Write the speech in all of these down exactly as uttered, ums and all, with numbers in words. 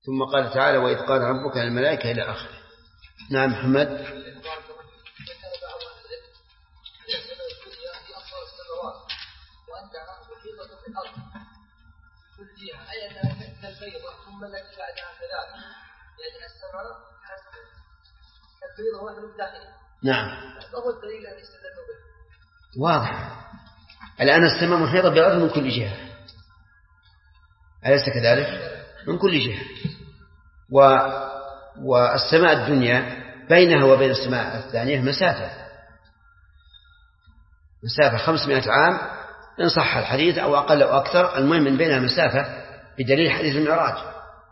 ثم قال تعالى وإذ قال ربك للملائكة إلى آخره. نعم محمد. نعم واضح. الآن السماء محيطة بالأرض من كل جهة، أليس كذلك؟ من كل جهة. و... والسماء الدنيا بينها وبين السماء الثانية مسافة مسافة خمسمائة عام إن صح الحديث أو أقل أو أكثر، المهم من بينها مسافة بدليل حديث المعراج.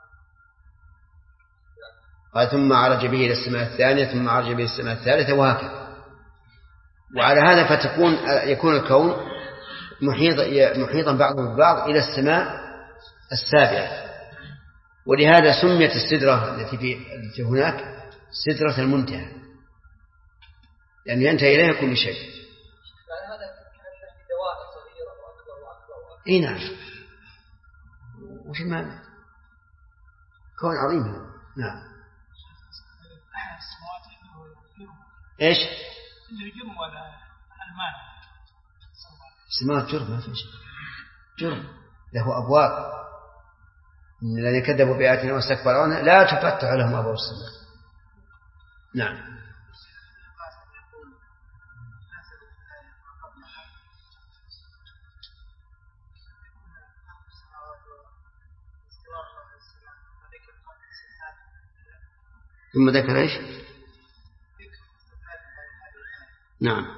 قال ثم عرج به إلى السماء الثانية ثم عرج به السماء الثالثة وهكذا. وعلى هذا فتكون يكون الكون محيط محيطا بعضه ببعض إلى السماء السابعة. ولهذا سميت السدرة التي في التي هناك سدرة المنتهى، لأن ينتهي إليها كل شيء. إيه نعم. وش المعنى؟ كون عظيم. نعم. إيش؟ الجرم ولا المال؟ سماء جرم ما في شيء. جرم له أبواب، إن الذين كذبوا بآياتنا واستكبروا عنها لا تفتح لهم أبواب السماء. نعم. ثم ذكر إيش؟ نعم.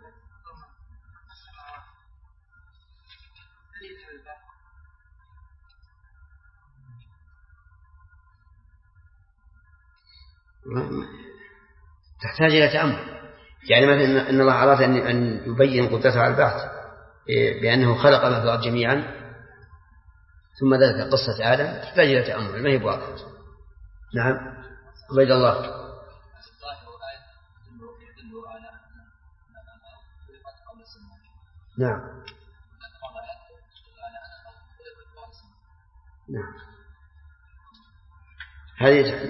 تحتاج إلى تأمل. يعني مثلا إن الله أراد أن يبين قدرته على البعث بأنه خلق ما في الأرض جميعا ثم ذكر قصة آدم، تحتاج إلى تأمل ما هي بواقع. نعم. عبيد الله. نعم. نعم. هذه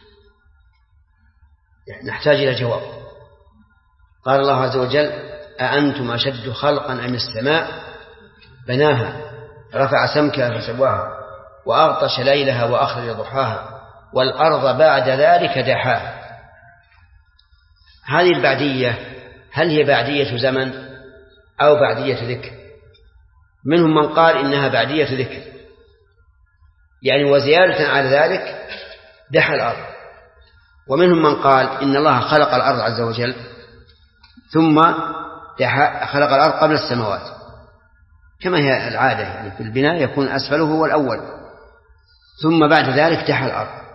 نحتاج إلى جواب. قال الله عز وجل أأنتم أشد خلقا أم السماء بناها رفع سمكها فسواها وأغطش ليلها وأخرج ضحاها والأرض بعد ذلك دحاها. هذه البعدية هل هي بعدية زمن أو بعدية ذكر؟ منهم من قال إنها بعدية ذكر، يعني وزيادة على ذلك دحى الأرض. ومنهم من قال إن الله خلق الأرض عز وجل ثم خلق الأرض قبل السماوات كما هي العادة، يعني في البناء يكون أسفله هو الأول ثم بعد ذلك دحى الأرض.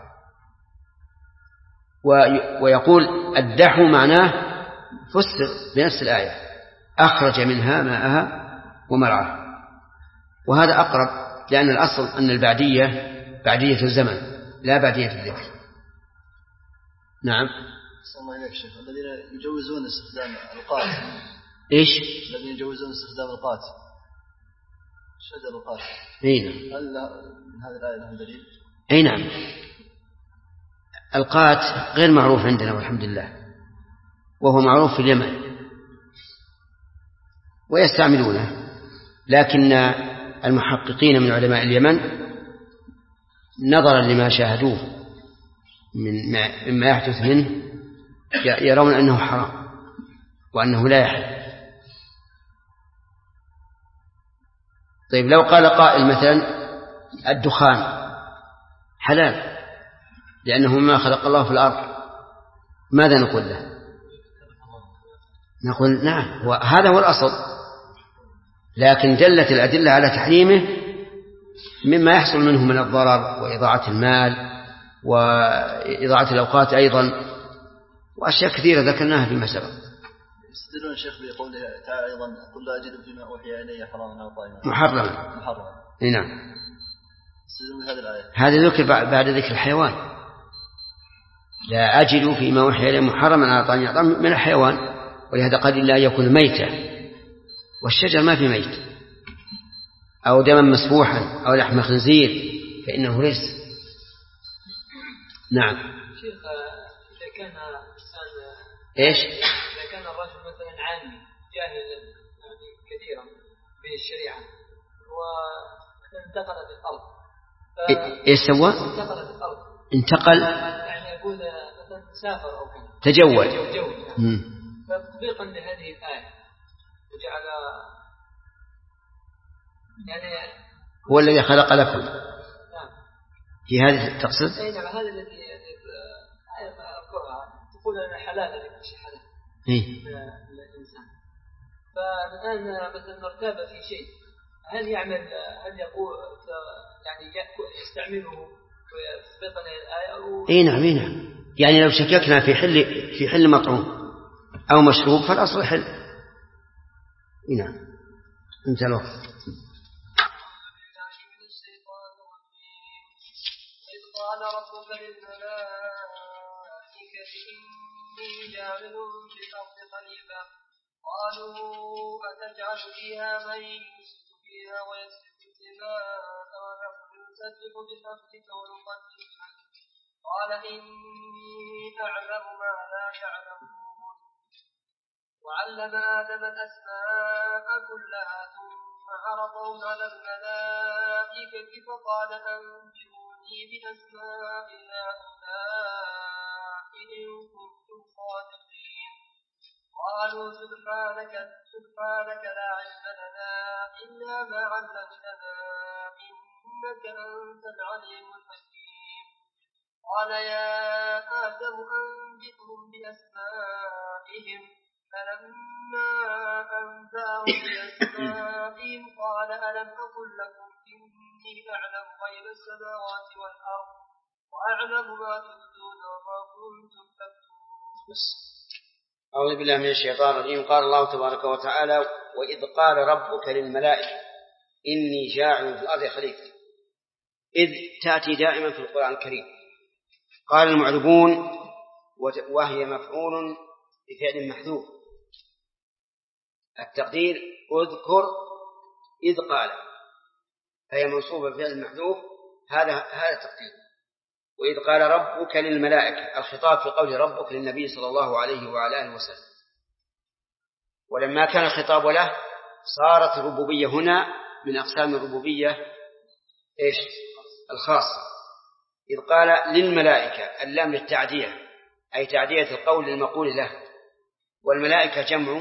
ويقول الدحو معناه فسر بنفس الآية أخرج منها ماءها ومرعاها، وهذا أقرب لأن الأصل أن البعدية بعدية الزمن لا بعدية الذكر. نعم. صلى الله عليه وسلم. الذين يجوزون استخدام القات إيش؟ الذين يجوزون استخدام القات شجر القات. أي نعم. هل من هذه الآية لهم دليل؟ أي نعم. القات غير معروف عندنا والحمد لله، وهو معروف في اليمن ويستعملونه، لكن المحققين من علماء اليمن نظرا لما شاهدوه مما يحدث منه يرون أنه حرام وأنه لا يحل. طيب لو قال قائل مثلا الدخان حلال لأنه ما خلق الله في الأرض، ماذا نقول له؟ نقول نعم وهذا هو الأصل، لكن دلت الأدلة على تحريمه مما يحصل منه من الضرر وإضاعة المال وإضاعة الأوقات أيضا وأشياء كثيرة ذكرناها فيما سبق. يستدلون الشيخ بقوله تعالى أيضا قل لا أجد فيما أوحي إلي حراما أو طيبا محرما محرما. نعم. يستدلون بهذه الآية. هذا ذكر بعد ذكر الحيوان، لا أجد فيما أوحي إلي محرما على طعام من الحيوان، ولهذا قال إلا يكون ميتا، والشجر ما في ميت أو دما مسفوحا أو لحم خنزير فإنه رجس. نعم. شيخ إذا كان إنسان إيش؟ إذا كان الرجل مثلا عامي جاهل يعني كثيرا بالشريعة وانتقل بالأرض إيش سوى؟ انتقل بالأرض انتقل يعني يقول مثلا سافر أو كذا تجول تجول فتطبيقا لهذه الآية وجعل يعني هو الذي خلق لكم. نعم. في هذه التقصد؟ أي نعم هذا الذي أذكرها تقول أن حلال لكل شيء حلال إيه؟ الإنسان. فالآن مثلا ارتاب في شيء هل يعمل هل يقول يعني يستعمله ويثبت الآية أو إيه نعم إيه نعم. يعني لو شككنا في حل في حل مطعوم أو مشروب فالأصل حل. إيه نعم. انت الوقت. قال ربك للملائكة إني جاعل في الأرض خليفة قالوا أتجعل فيها من يفسد فيها ويسفك الدماء ونحن نسبح بحمدك ونقدس لك قال إني أعلم ما لا تعلمون وعلم آدم الأسماء كلها ثم عرضهم على الملائكة فقال أنبئوني بأسماء هؤلاء إن كنتم صادقين قالوا سبحانك سبحانك لا علم لنا إلا ما علمتنا إنك أنت العليم الحكيم قال يا آدم أنبئهم بأسمائهم فلما أنبأهم بأسمائهم قال ألم أقل لكم إني أعلم غيب السماوات والأرض وأعلم ما تبدون وما كنتم تكتمون. أعوذ بالله من الشيطان الرجيم. قال الله تبارك وتعالى وإذ قال ربك للملائكة إني جاعل في الأرض خليفة. إذ تأتي دائما في القرآن الكريم. قال المعربون وهي مفعول بفعل محذوف التقدير اذكر إذ قال هي منصوبة بفعل محذوف هذا هذا التقدير. وإذ قال ربك للملائكة الخطاب في قول ربك للنبي صلى الله عليه وعلى آله وسلم. ولما كان الخطاب له صارت الربوبية هنا من أقسام الربوبية إيش الخاصة. إذ قال للملائكة اللام للتعدية أي تعدية القول للمقول له. والملائكة جمع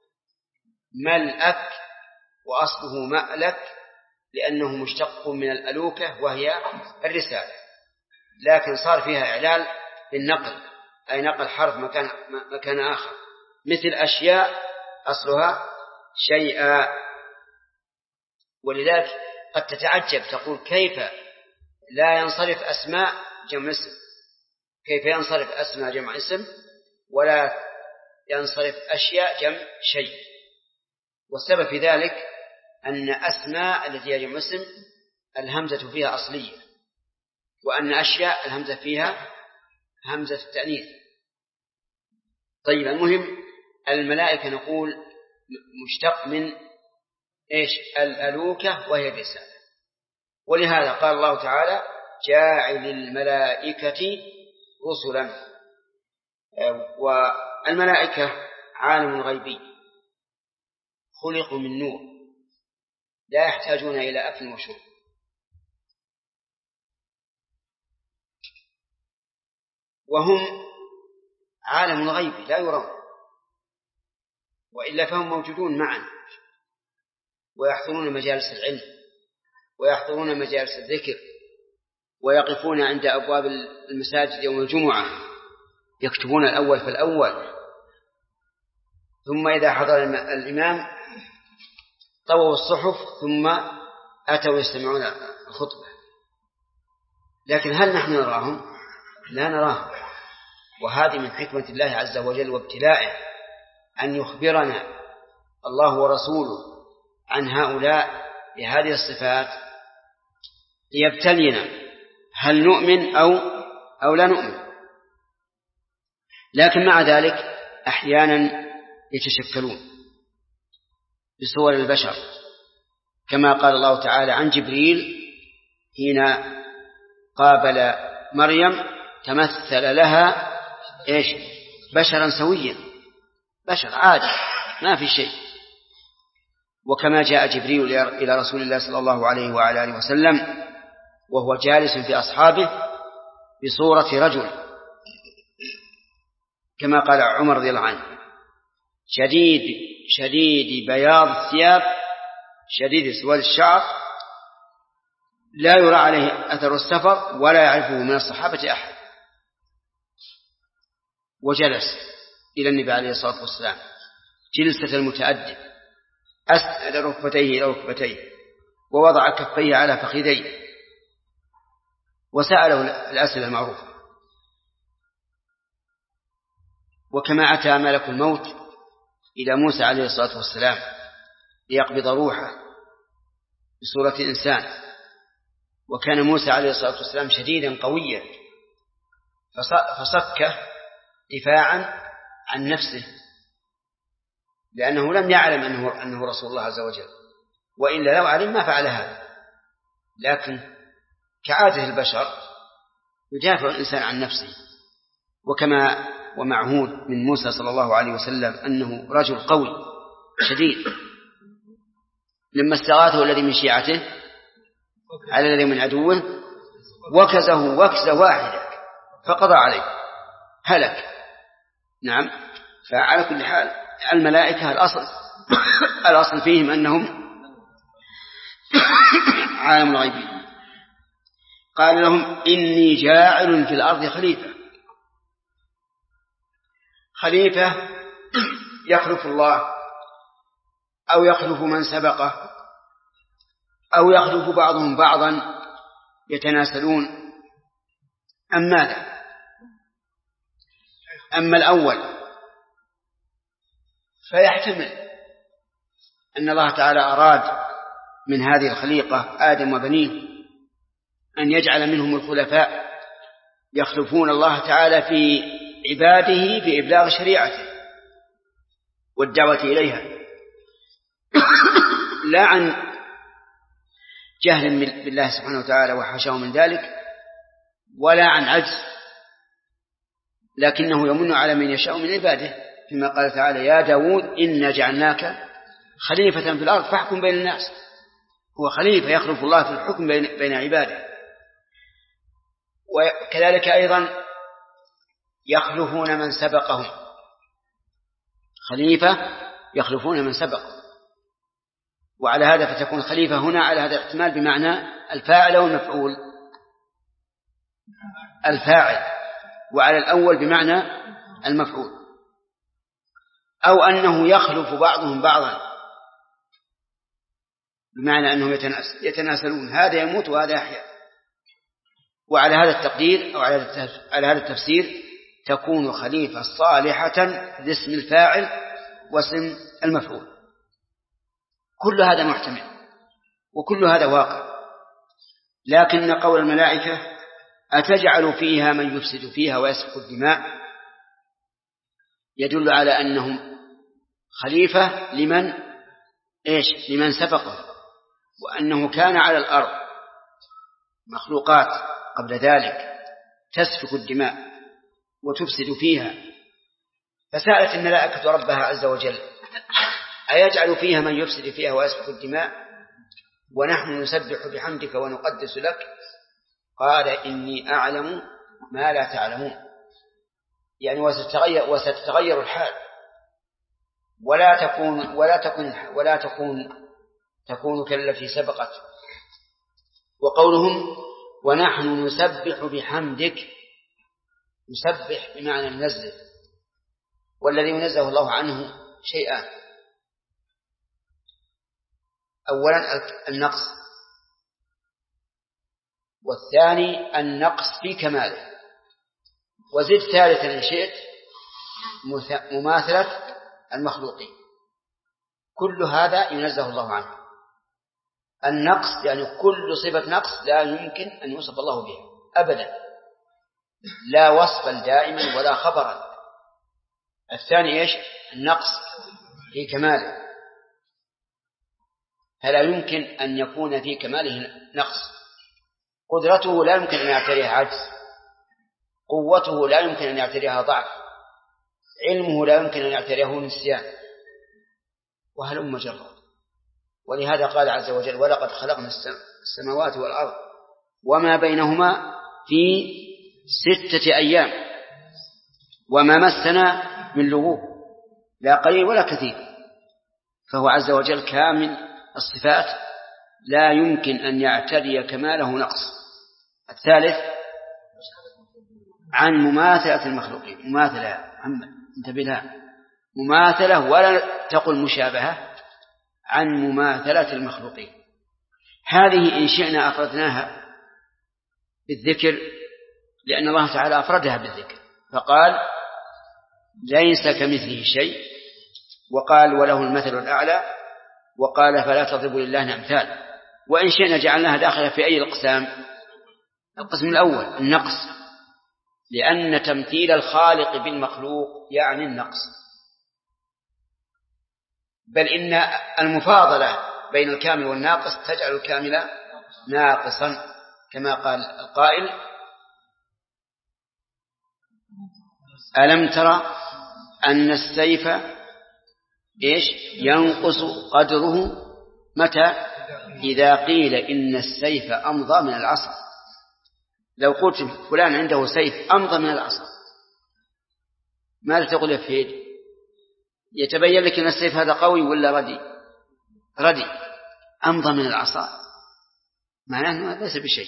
ملأك وأصله مألك لأنه مشتق من الألوكة وهي الرسالة لكن صار فيها إعلال بالنقل أي نقل حرف مكان, مكان آخر مثل أشياء أصلها شيئا. ولذلك قد تتعجب تقول كيف لا ينصرف أسماء جمع اسم كيف ينصرف أسماء جمع اسم ولا ينصرف أشياء جمع شيء. والسبب في ذلك أن أسماء التي هي جمع اسم الهمزة فيها أصلية وأن أشياء الهمزة فيها همزة التأنيث. طيب المهم الملائكة نقول مشتق من إيش الألوكة وهي الرسالة. ولهذا قال الله تعالى جاعل الملائكة رسلا. والملائكة عالم غيبي خلقوا من نور لا يحتاجون إلى أكل وشرب. وهم عالم غيبي لا يرون وإلا فهم موجودون معا ويحضرون مجالس العلم ويحضرون مجالس الذكر ويقفون عند أبواب المساجد يوم الجمعة يكتبون الأول فالأول ثم إذا حضر الإمام طووا الصحف ثم أتوا يستمعون الخطبة. لكن هل نحن نراهم؟ لا نراهم. وهذه من حكمة الله عز وجل وابتلائه أن يخبرنا الله ورسوله عن هؤلاء بهذه الصفات ليبتلينا هل نؤمن أو, أو لا نؤمن. لكن مع ذلك أحيانا يتشكلون بصور البشر كما قال الله تعالى عن جبريل حين قابل مريم تمثل لها إيش بشرا سويا، بشر عادي ما في شيء. وكما جاء جبريل إلى رسول الله صلى الله عليه وعلى آله وسلم وهو جالس في أصحابه بصورة رجل، كما قال عمر رضي الله عنه: شديد شديد بياض الثياب شديد سواد الشعر، لا يرى عليه أثر السفر ولا يعرفه من الصحابة أحد. وجلس إلى النبي عليه الصلاة والسلام جلسة المتأدب، أسند ركبتيه إلى ركبتيه ووضع كفيه على فخذيه وسأله الأسئلة المعروفة. وكما أتى ملك الموت إلى موسى عليه الصلاة والسلام ليقبض روحه بصورة إنسان، وكان موسى عليه الصلاة والسلام شديدا قويا فصكه دفاعا عن نفسه، لأنه لم يعلم أنه, أنه رسول الله عز وجل، وإلا لو علم ما فعل هذا. لكن كعادة البشر يدافع الإنسان عن نفسه. وكما ومعهود من موسى صلى الله عليه وسلم أنه رجل قوي شديد، لما استغاثه الذي من شيعته على الذي من عدوه وكزه وكزة واحدة فقضى عليه هلك. نعم. فعلى كل حال الملائكة الأصل الأصل فيهم أنهم عالم الغيب. قال لهم: إني جاعل في الأرض خليفة. خليفة يخلف الله أو يخلف من سبقه أو يخلف بعضهم بعضا يتناسلون. أم ماذا؟ أما الأول فيحتمل أن الله تعالى أراد من هذه الخليقة آدم وبنيه أن يجعل منهم الخلفاء يخلفون الله تعالى في عباده في إبلاغ شريعته والدعوة إليها، لا عن جهل بالله سبحانه وتعالى وحاشاه من ذلك، ولا عن عجز، لكنه يمن على من يشاء من عباده، فيما قال تعالى: يا داود إنا جعلناك خليفة في الأرض فاحكم بين الناس. هو خليفة يخلف الله في الحكم بين عباده. وكذلك أيضا يخلفون من سبقهم، خليفة يخلفون من سبقهم. وعلى هذا فتكون خليفة هنا على هذا الاحتمال بمعنى الفاعل والمفعول، الفاعل، وعلى الأول بمعنى المفعول. أو أنه يخلف بعضهم بعضا بمعنى أنهم يتناسلون، هذا يموت وهذا يحيا. وعلى هذا التقدير أو على هذا التفسير تكون خليفة صالحة لاسم الفاعل واسم المفعول. كل هذا محتمل وكل هذا واقع. لكن قول الملائكة: أتجعل فيها من يفسد فيها ويسفك الدماء، يدل على أنهم خليفة لمن إيش لمن سبقه، وأنه كان على الأرض مخلوقات قبل ذلك تسفك الدماء وتفسد فيها، فسألت الملائكة ربها عز وجل: أيجعل فيها من يفسد فيها ويسفك الدماء ونحن نسبح بحمدك ونقدس لك؟ قال: إني أعلم ما لا تعلمون. يعني وستتغير, وستتغير الحال، ولا تكون ولا تكون ولا تكون تكون كالتي سبقت. وقولهم: ونحن نسبح بحمدك، نسبح بمعنى ننزه، والذي ينزه الله عنه شيئان: أولا النقص، والثاني النقص في كماله، وزد ثالثا إن شئت مماثلة المخلوقين. كل هذا ينزه الله عنه. النقص يعني كل صفة نقص لا يمكن أن يوصف الله بها أبدا، لا وصفا دائما ولا خبرا. الثاني إيش؟ النقص في كماله، فلا يمكن أن يكون في كماله نقص. قدرته لا يمكن أن يعتريها عجز، قوته لا يمكن أن يعتريها ضعف، علمه لا يمكن أن يعتريه نسيان، وهلم جرا. ولهذا قال عز وجل: ولقد خلقنا السماوات والأرض وما بينهما في ستة أيام وما مسنا من لغوب، لا قليل ولا كثير. فهو عز وجل كامل الصفات، لا يمكن أن يعتري كماله نقص. الثالث عن مماثلة المخلوقين. مماثلة محمد انتبه لها، مماثلة ولا تقل مشابهة، عن مماثلة المخلوقين. هذه إن شئنا أفردناها بالذكر، لأن الله تعالى أفردها بالذكر فقال: ليس كمثله شيء، وقال: وله المثل الأعلى، وقال: فلا تضربوا لله الأمثال. وإن شئنا جعلناها داخلة في أي الأقسام؟ القسم الأول النقص، لأن تمثيل الخالق بالمخلوق يعني النقص، بل إن المفاضلة بين الكامل والناقص تجعل الكامل ناقصا، كما قال القائل: ألم ترى أن السيف إيش ينقص قدره متى؟ إذا قيل إن السيف أمضى من العصا. لو قلت فلان عنده سيف أمضى من العصا، ماذا تقول يا فهيد؟ يتبين لك أن السيف هذا قوي ولا ردي؟ ردي. أمضى من العصا معناه أنه ليس بشيء.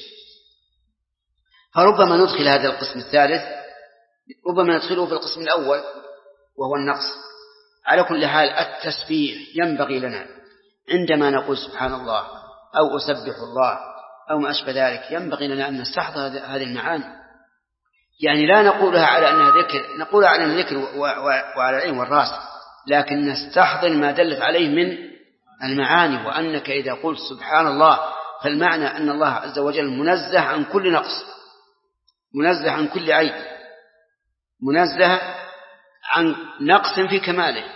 فربما ندخل هذا القسم الثالث، ربما ندخله في القسم الأول وهو النقص. على كل حال التسبيح ينبغي لنا عندما نقول سبحان الله أو أسبح الله أو ما أشبه ذلك، ينبغي لنا أن نستحضر هذه المعاني. يعني لا نقولها على أنها ذكر، نقولها على أنها ذكر وعلى العين والرأس، لكن نستحضر ما دلت عليه من المعاني. وأنك إذا قلت سبحان الله فالمعنى أن الله عز وجل منزه عن كل نقص، منزه عن كل عيب، منزه عن نقص في كماله.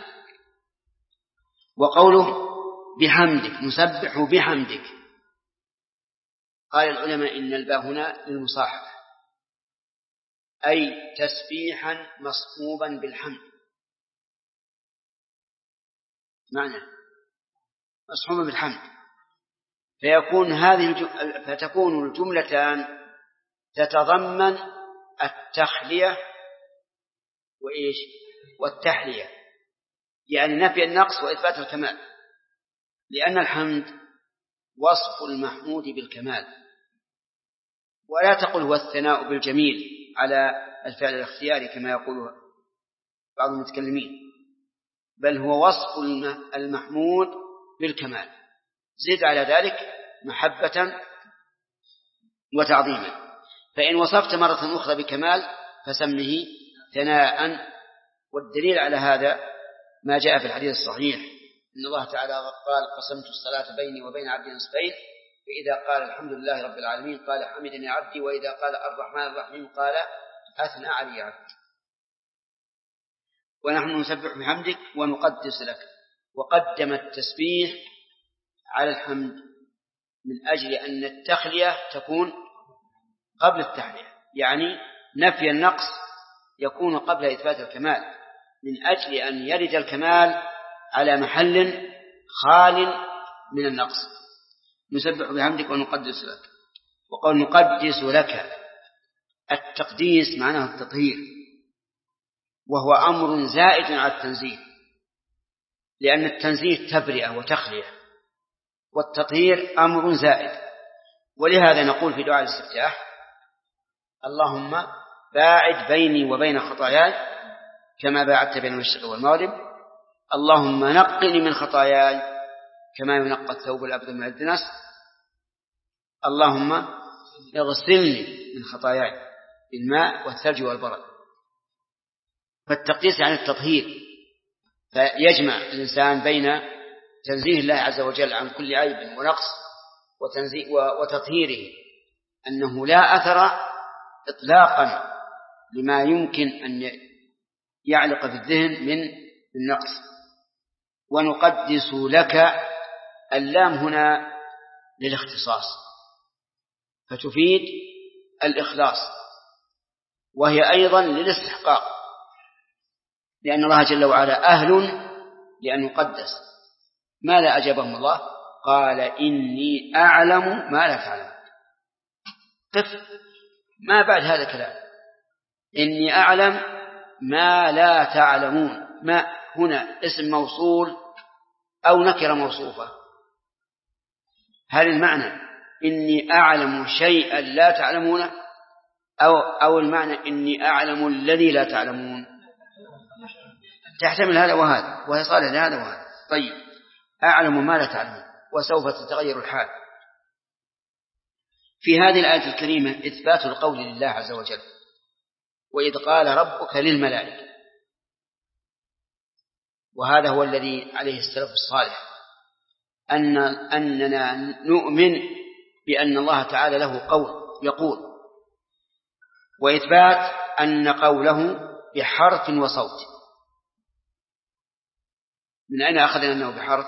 وقوله بحمدك، نسبح بحمدك، قال العلماء إن الباء هنا للمصاحبة، أي تسبيحا مصحوبا بالحمد، معنى مصحوبا بالحمد، فيكون هذه الجملة فتكون الجملتان تتضمن التخلية وإيش والتحلية، يعني نفي النقص وإثبات الكمال، لأن الحمد وصف المحمود بالكمال. ولا تقل هو الثناء بالجميل على الفعل الاختياري كما يقول بعض المتكلمين، بل هو وصف المحمود بالكمال، زد على ذلك محبة وتعظيما. فإن وصفت مرة أخرى بكمال فسمه ثناء. والدليل على هذا ما جاء في الحديث الصحيح إن الله تعالى قال: قسمت الصلاة بيني وبين عبدي نصفين، فإذا قال الحمد لله رب العالمين قال حمدني عبدي، وإذا قال الرحمن الرحيم قال أثنى علي عبدي. ونحن نسبح بحمدك ونقدس لك. وقدم التسبيح على الحمد من أجل أن التخلية تكون قبل التحلية، يعني نفي النقص يكون قبل إثبات الكمال، من أجل أن يرد الكمال على محل خال من النقص. نسبح بحمدك ونقدس لك. وقال نقدس لك، التقديس معناه التطهير، وهو أمر زائد على التنزيه، لأن التنزيه تبرئة وتخلية، والتطهير أمر زائد. ولهذا نقول في دعاء الاستفتاح: اللهم باعد بيني وبين خطاياي كما باعدت بين المشرق والمغرب، اللهم نقني من خطاياي كما ينقى الثوب الأبيض من الدنس، اللهم اغسلني من خطاياي بالماء والثلج والبرد. فالتقديس عن التطهير، فيجمع الإنسان بين تنزيه الله عز وجل عن كل عيب ونقص وتنزيه وتطهيره، أنه لا أثر إطلاقا لما يمكن أن يعلق في الذهن من النقص. ونقدس لك، اللام هنا للاختصاص فتفيد الإخلاص، وهي أيضا للاستحقاق، لأن الله جل وعلا أهل لأن يقدس. ماذا أجابهم الله؟ قال إني أعلم ما لا تعلم. قف، ما بعد هذا الكلام؟ إني أعلم ما لا تعلمون. ما هنا اسم موصول أو نكرة موصوفة؟ هل المعنى إني أعلم شيئا لا تعلمونه، أو, أو المعنى إني أعلم الذي لا تعلمون؟ تحتمل هذا وهذا، وهي صالح لهذا وهذا. طيب، أعلم ما لا تعلمون وسوف تتغير الحال. في هذه الآية الكريمة إثبات القول لله عز وجل، وإذ قال ربك للملائكة، وهذا هو الذي عليه السلف الصالح، أن أننا نؤمن بأن الله تعالى له قول يقول، وإثبات أن قوله بحرف وصوت. من أين أخذنا أنه بحرف؟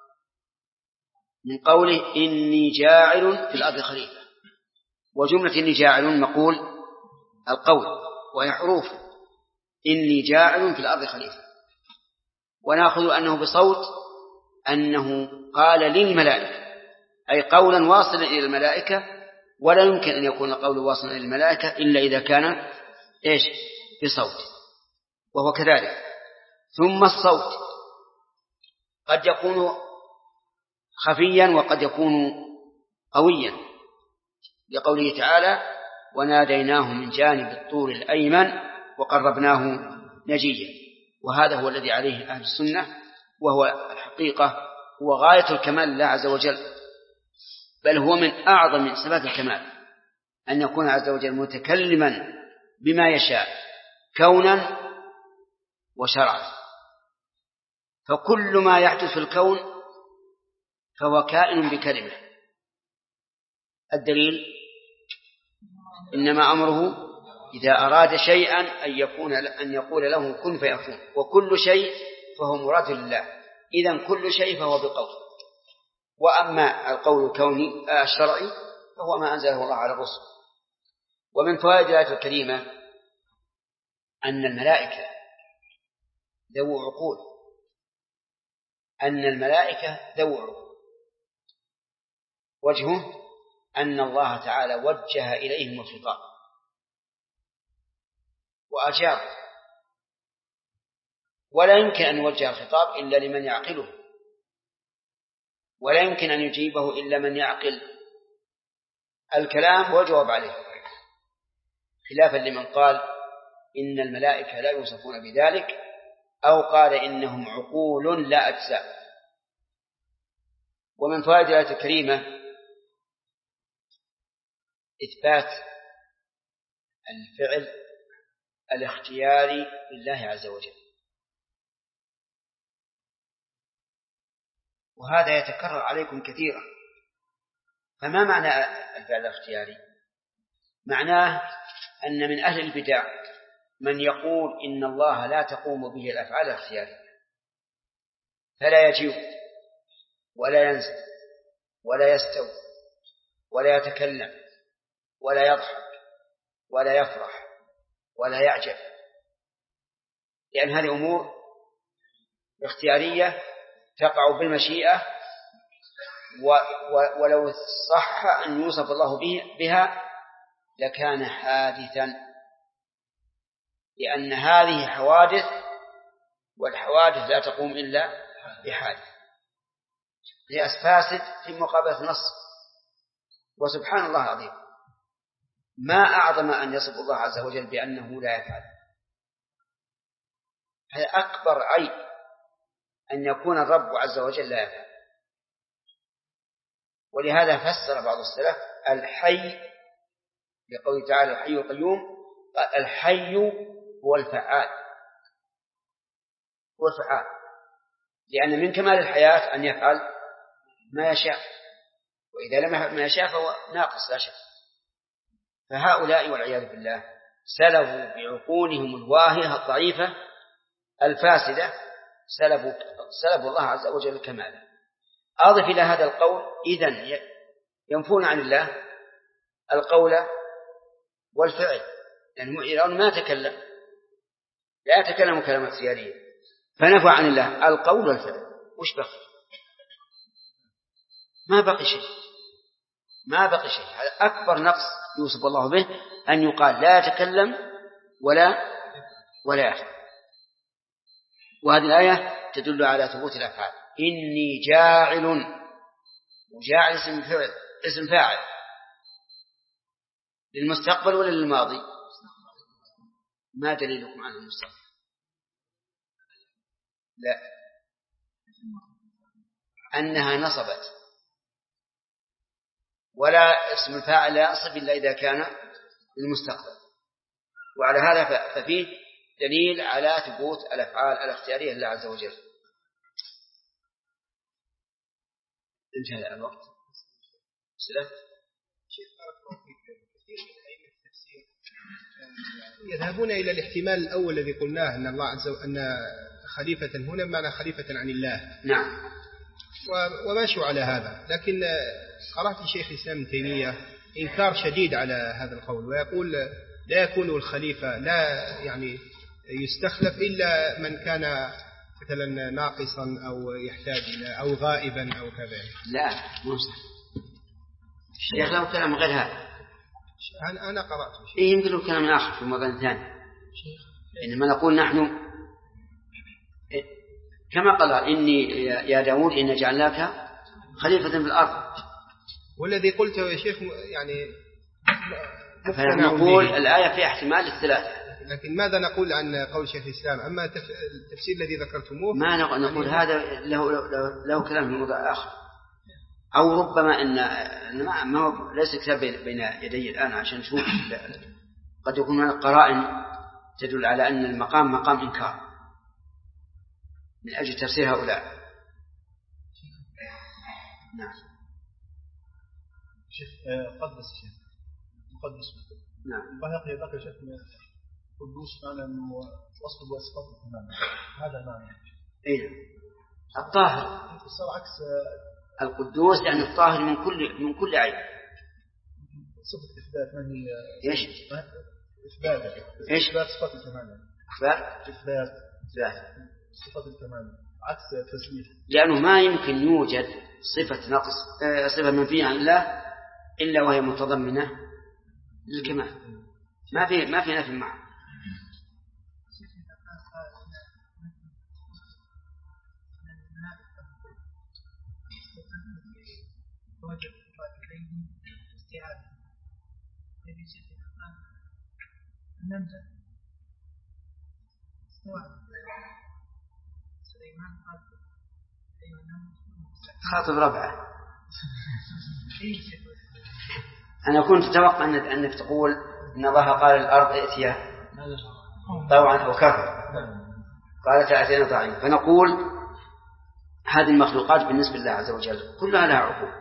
من قوله إني جاعل في الأرض خليفة، وجملة إني جاعل مقول القول وهي حروف إني جاعل في الأرض خليفة. ونأخذ أنه بصوت أنه قال للملائكة، أي قولا واصلا إلى الملائكة، ولا يمكن أن يكون القول واصلا إلى الملائكة إلا إذا كان إيش؟ بصوت، وهو كذلك. ثم الصوت قد يكون خفيا وقد يكون قويا، لقوله تعالى وناديناه من جانب الطور الأيمن وقربناه نجيا. وهذا هو الذي عليه أهل السنة، وهو الحقيقة هو غاية الكمال لله عز وجل، بل هو من أعظم من صفات الكمال أن يكون عز وجل متكلما بما يشاء كونا وشرعا. فكل ما يحدث في الكون فهو كائن بكلمة. الدليل إنما أمره إذا أراد شيئا أن يكون أن يقول له كن فيكون، وكل شيء فهو مراد لله. إذن كل شيء فهو بقول. وأما القول الكوني الشرعي فهو ما أنزله الله على الرسل. ومن فوائد الآية الكريمة أن الملائكة ذو عقول، أن الملائكة ذو عقول. وجهه أن الله تعالى وجه إليهم الخطاب وأجاب، ولا يمكن أن يوجه الخطاب إلا لمن يعقله، ولا يمكن أن يجيبه إلا من يعقل الكلام ويجاوب عليه، خلافا لمن قال إن الملائكة لا يوصفون بذلك، أو قال إنهم عقول لا أجسام. ومن فوائد الآية الكريمة إثبات الفعل الاختياري لله عز وجل، وهذا يتكرر عليكم كثيرا. فما معنى الفعل الاختياري؟ معناه أن من أهل البدع من يقول إن الله لا تقوم به الأفعال الاختيارية، فلا يجيب ولا ينزل ولا يستوي ولا يتكلم ولا يضحك ولا يفرح ولا يعجب، لأن هذه أمور اختيارية تقع بالمشيئة، ولو صح أن يوصف الله بها لكان حادثا، لأن هذه حوادث، والحوادث لا تقوم إلا بحادث، هي فاسد في مقابلة نص. وسبحان الله العظيم، ما أعظم أن يصف الله عز وجل بأنه لا يفعل. هذا أكبر عيب أن يكون الرب عز وجل لا يفعل. ولهذا فسر بعض السلف الحي بقوله تعالى الحي القيوم، الحي هو الفعال، هو الفعال، لأن من كمال الحياة أن يفعل ما يشاء، وإذا لم يفعل ما يشاء فهو ناقص لا شك. فهؤلاء والعياذ بالله سلبوا بعقولهم الواهية الضعيفة الفاسدة، سلبوا سلبوا الله عز وجل كماله. أضف إلى هذا القول إذن ينفون عن الله القول والفعل، لأنه يعني ما تكلم، لا يتكلم كلام اختياريا، فنفى عن الله القول والفعل. وش بقي؟ ما بقي شيء، ما بقي شيء. هذا أكبر نقص يوصف الله به، أن يقال لا يتكلم ولا ولا يفعل. وهذه الآية تدل على ثبوت الأفعال. إني جاعل، وجاعل اسم فاعل، اسم فاعل للمستقبل ولا للماضي؟ ما دليلكم على المستقبل؟ لا، أنها نصبت، ولا اسم الفاعل لا يصب إلا إذا كان للمستقبل. وعلى هذا ففيه دليل على ثبوت الأفعال الاختيارية لله عز وجل. انتهى الوقت. سلام. يذهبون إلى الاحتمال الأول الذي قلناه، أن الله عز وجل أن خليفة هنا معنى خليفة عن الله. نعم. وماشوا على هذا، لكن قرأت الشيخ الإسلام ابن تيمية إنكار شديد على هذا القول، ويقول لا يكون الخليفة لا يعني يستخلف إلا من كان مثلا ناقصا أو يحتاج إلى أو غائبا أو كذا. لا مو صح. الشيخ له كلام غير هذا. أنا أنا قرأت. إيه يمكن له كلام آخر في موضوع ثاني. إنما نقول نحن كما قال إني يا داود إن جعلناك خليفة في الأرض. والذي قلته يا شيخ يعني نقول الآية في احتمال الثلاثة. لكن ماذا نقول عن قول شيخ الإسلام؟ أما التفسير الذي ذكرتموه ما نقول هذا له, له, له كلام في موضوع آخر، أو ربما أن ما, ما هو ليس كتاب بين يدي الآن عشان نشوف. قد يكون هناك قرائن تدل على أن المقام مقام إنكار من أجل تفسير هؤلاء. نعم. شيخ قدس شيخ مقدس. نعم. البيهقي ذكر شيخ قدوس معنى وصف وصفات الكمال، هذا معنى. إيه الطاهر. صار عكس القدوس يعني الطاهر من كل من كل عيب. صفة إثبات ما هي؟ إيش؟ إثبات. إيش؟ إثبات صفات الكمال. إثبات. إثبات. إثبات. صفة الكمال عكس تسليف. لأنه ما يمكن يوجد صفة نقص صفة منفية عن الله إلا وهي متضمنة للكمال. ما في ما في نفي معه. خاطب ربعه. أنا كنت أتوقع أنك تقول إن الله قال الأرض ائتيا طوعا أو كرها، قالت أتينا طاعين. فنقول هذه المخلوقات بالنسبة لله عز وجل كلها لها عقول،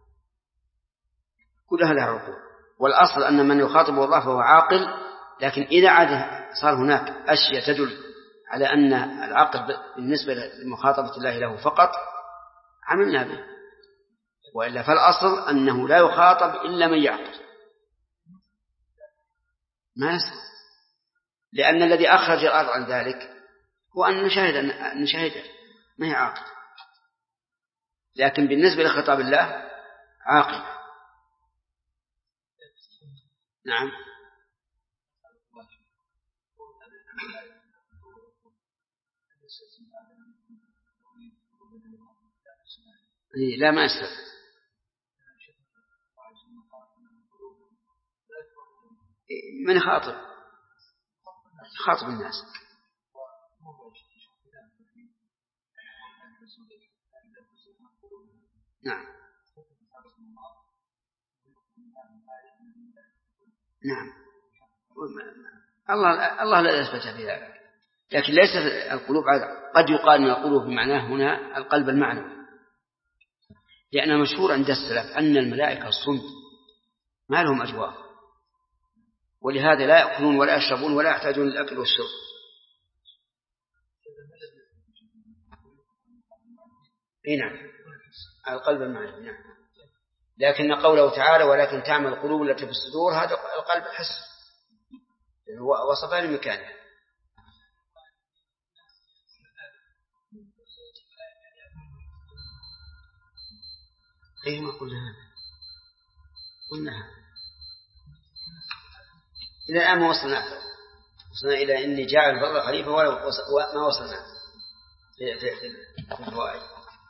كلها لها عقول. والأصل أن من يخاطب الله فهو عاقل، لكن إذا عاد صار هناك أشياء تدل على أن العقل بالنسبة لمخاطبة الله له فقط عملنا به، وإلا فالأصل أنه لا يخاطب إلا من يعقل. ما يصل، لأن الذي أخرج الأرض عن ذلك هو أن نشاهد أن نشاهد ما هي عاقل، لكن بالنسبة لخطاب الله عاقل. نعم. لا ما أسلم. من خاطب خاطب الناس. نعم نعم. الله الله لا يثبت في ذلك، لكن ليس القلوب عادة. قد يقال من القلوب بمعناه هنا القلب المعنوي، لأن مشهور عند السلف أن الملائكة الصمت ما لهم أجواء، ولهذا لا يأكلون ولا يشربون ولا يحتاجون للأكل والشرب. نعم القلب المعنوي. نعم. لكن قوله تعالى ولكن تعمل القلوب التي في الصدور، هذا القلب الحس وصفها لمكانه. أي ما قلنا هذا قلنا هذا إلى الآن ما وصلنا وصلنا إلى إني جاعل في الأرض خليفة وما وصلنا في في في الفوائد.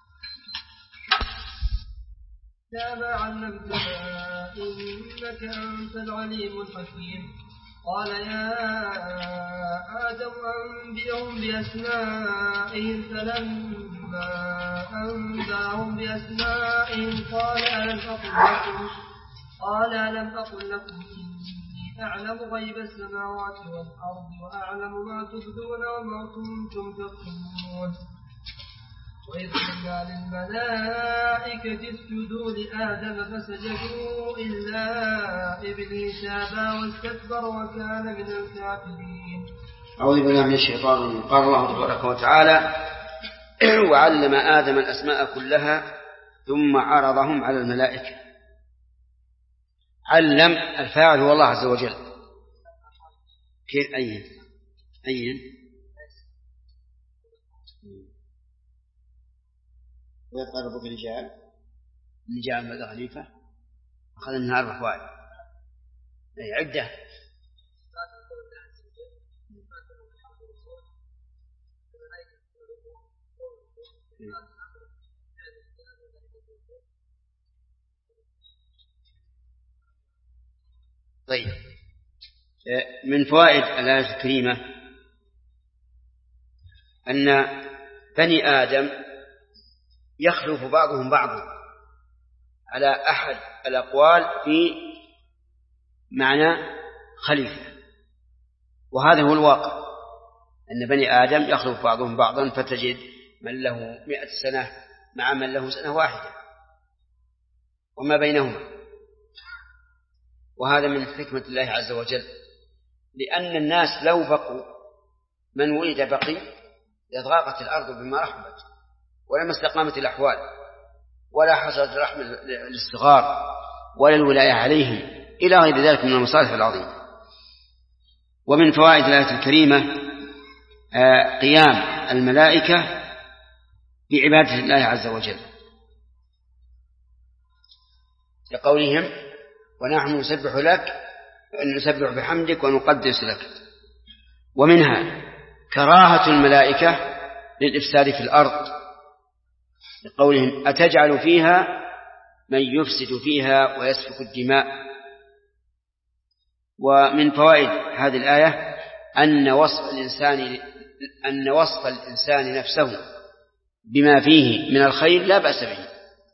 يا ما علمتنا إنك أنت العليم الحكيم. قال يا آدم أنبئهم بأسمائهم فلما أنبأهم بأسمائهم قال ألم أقل لكم قال ألم أقل لكم إني أعلم غيب السماوات والأرض وأعلم ما تبدون وما كنتم تكتمون. وإذ قلنا للملائكة اسجدوا لآدم فسجدوا إلا إبليس أبى واستكبر وكان من الكافرين. أعوذ بالله من الشيطان الرجيم. قال الله تبارك وتعالى وعلم آدم الأسماء كلها ثم عرضهم على الملائكة. علم الفاعل هو الله عز وجل. كيف أين أين ويبقى ربك الرجال من جعل ماذا خليفة أخذ منها أربع فوائد. أي عدة. طيب من فوائد الآية الكريمة أن بني آدم يخلف بعضهم بعضا على أحد الأقوال في معنى خليفة، وهذا هو الواقع أن بني آدم يخلف بعضهم بعضا، فتجد من له مئة سنة مع من له سنة واحدة وما بينهما، وهذا من حكمة الله عز وجل، لأن الناس لو بقوا من ولد بقي لضاقت الأرض بما رحبت ولما استقامت الأحوال ولا حصلت رحمة للصغار ولا الولاية عليهم إلى غير ذلك من المصالح العظيمة. ومن فوائد الآية الكريمة قيام الملائكة بعبادة الله عز وجل لقولهم ونحن نسبح لك نسبح بحمدك ونقدس لك. ومنها كراهة الملائكة للإفساد في الأرض لقولهم أتجعل فيها من يفسد فيها ويسفك الدماء. ومن فوائد هذه الآية أن وصف الإنسان أن وصف الإنسان نفسه بما فيه من الخير لا بأس به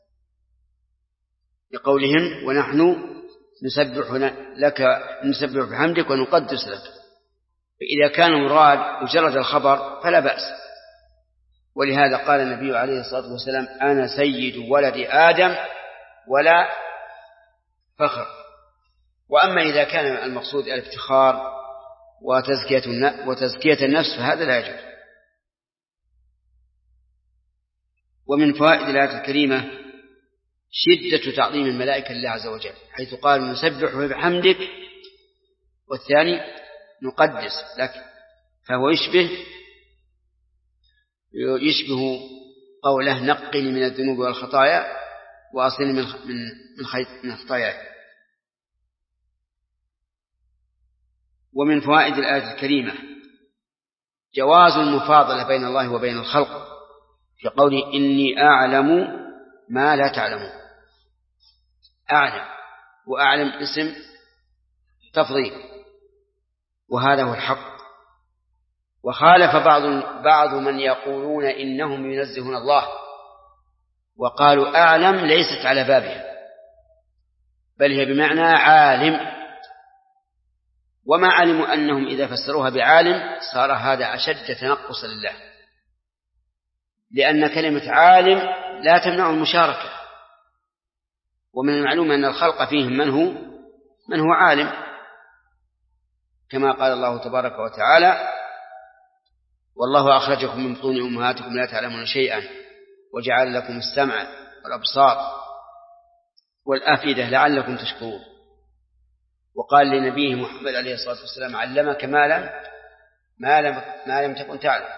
لقولهم ونحن نسبح لك نسبح بحمدك ونقدس لك. فإذا كان مراد مجرد الخبر فلا بأس، ولهذا قال النبي عليه الصلاة والسلام أنا سيد ولد آدم ولا فخر. وأما إذا كان المقصود الافتخار وتزكية وتزكية النفس فهذا لا يجوز. ومن فوائد الآية الكريمة شدة تعظيم الملائكة لله عز وجل، حيث قال نسبح بحمدك والثاني نقدس لك، فهو يشبه يشبه قوله نقني من الذنوب والخطايا وأصلني من من من خطاياي. ومن فوائد الآية الكريمة جواز المفاضلة بين الله وبين الخلق في قوله إني أعلم ما لا تعلمون. أعلم وأعلم اسم تفضيل، وهذا هو الحق. وخالف بعض بعض من يقولون إنهم ينزهون الله وقالوا أعلم ليست على بابها بل هي بمعنى عالم، وما علموا أنهم إذا فسروها بعالم صار هذا أشد تنقصا لله، لأن كلمة عالم لا تمنع المشاركة، ومن المعلوم أن الخلق فيهم من هو من هو عالم، كما قال الله تبارك وتعالى والله أخرجكم من بطون أمهاتكم لا تعلمون شيئا وجعل لكم السمع والأبصار والأفئدة لعلكم تشكرون. وقال لنبيه محمد عليه الصلاة والسلام علمك ما لم ما لم ما لم تكن تعلم.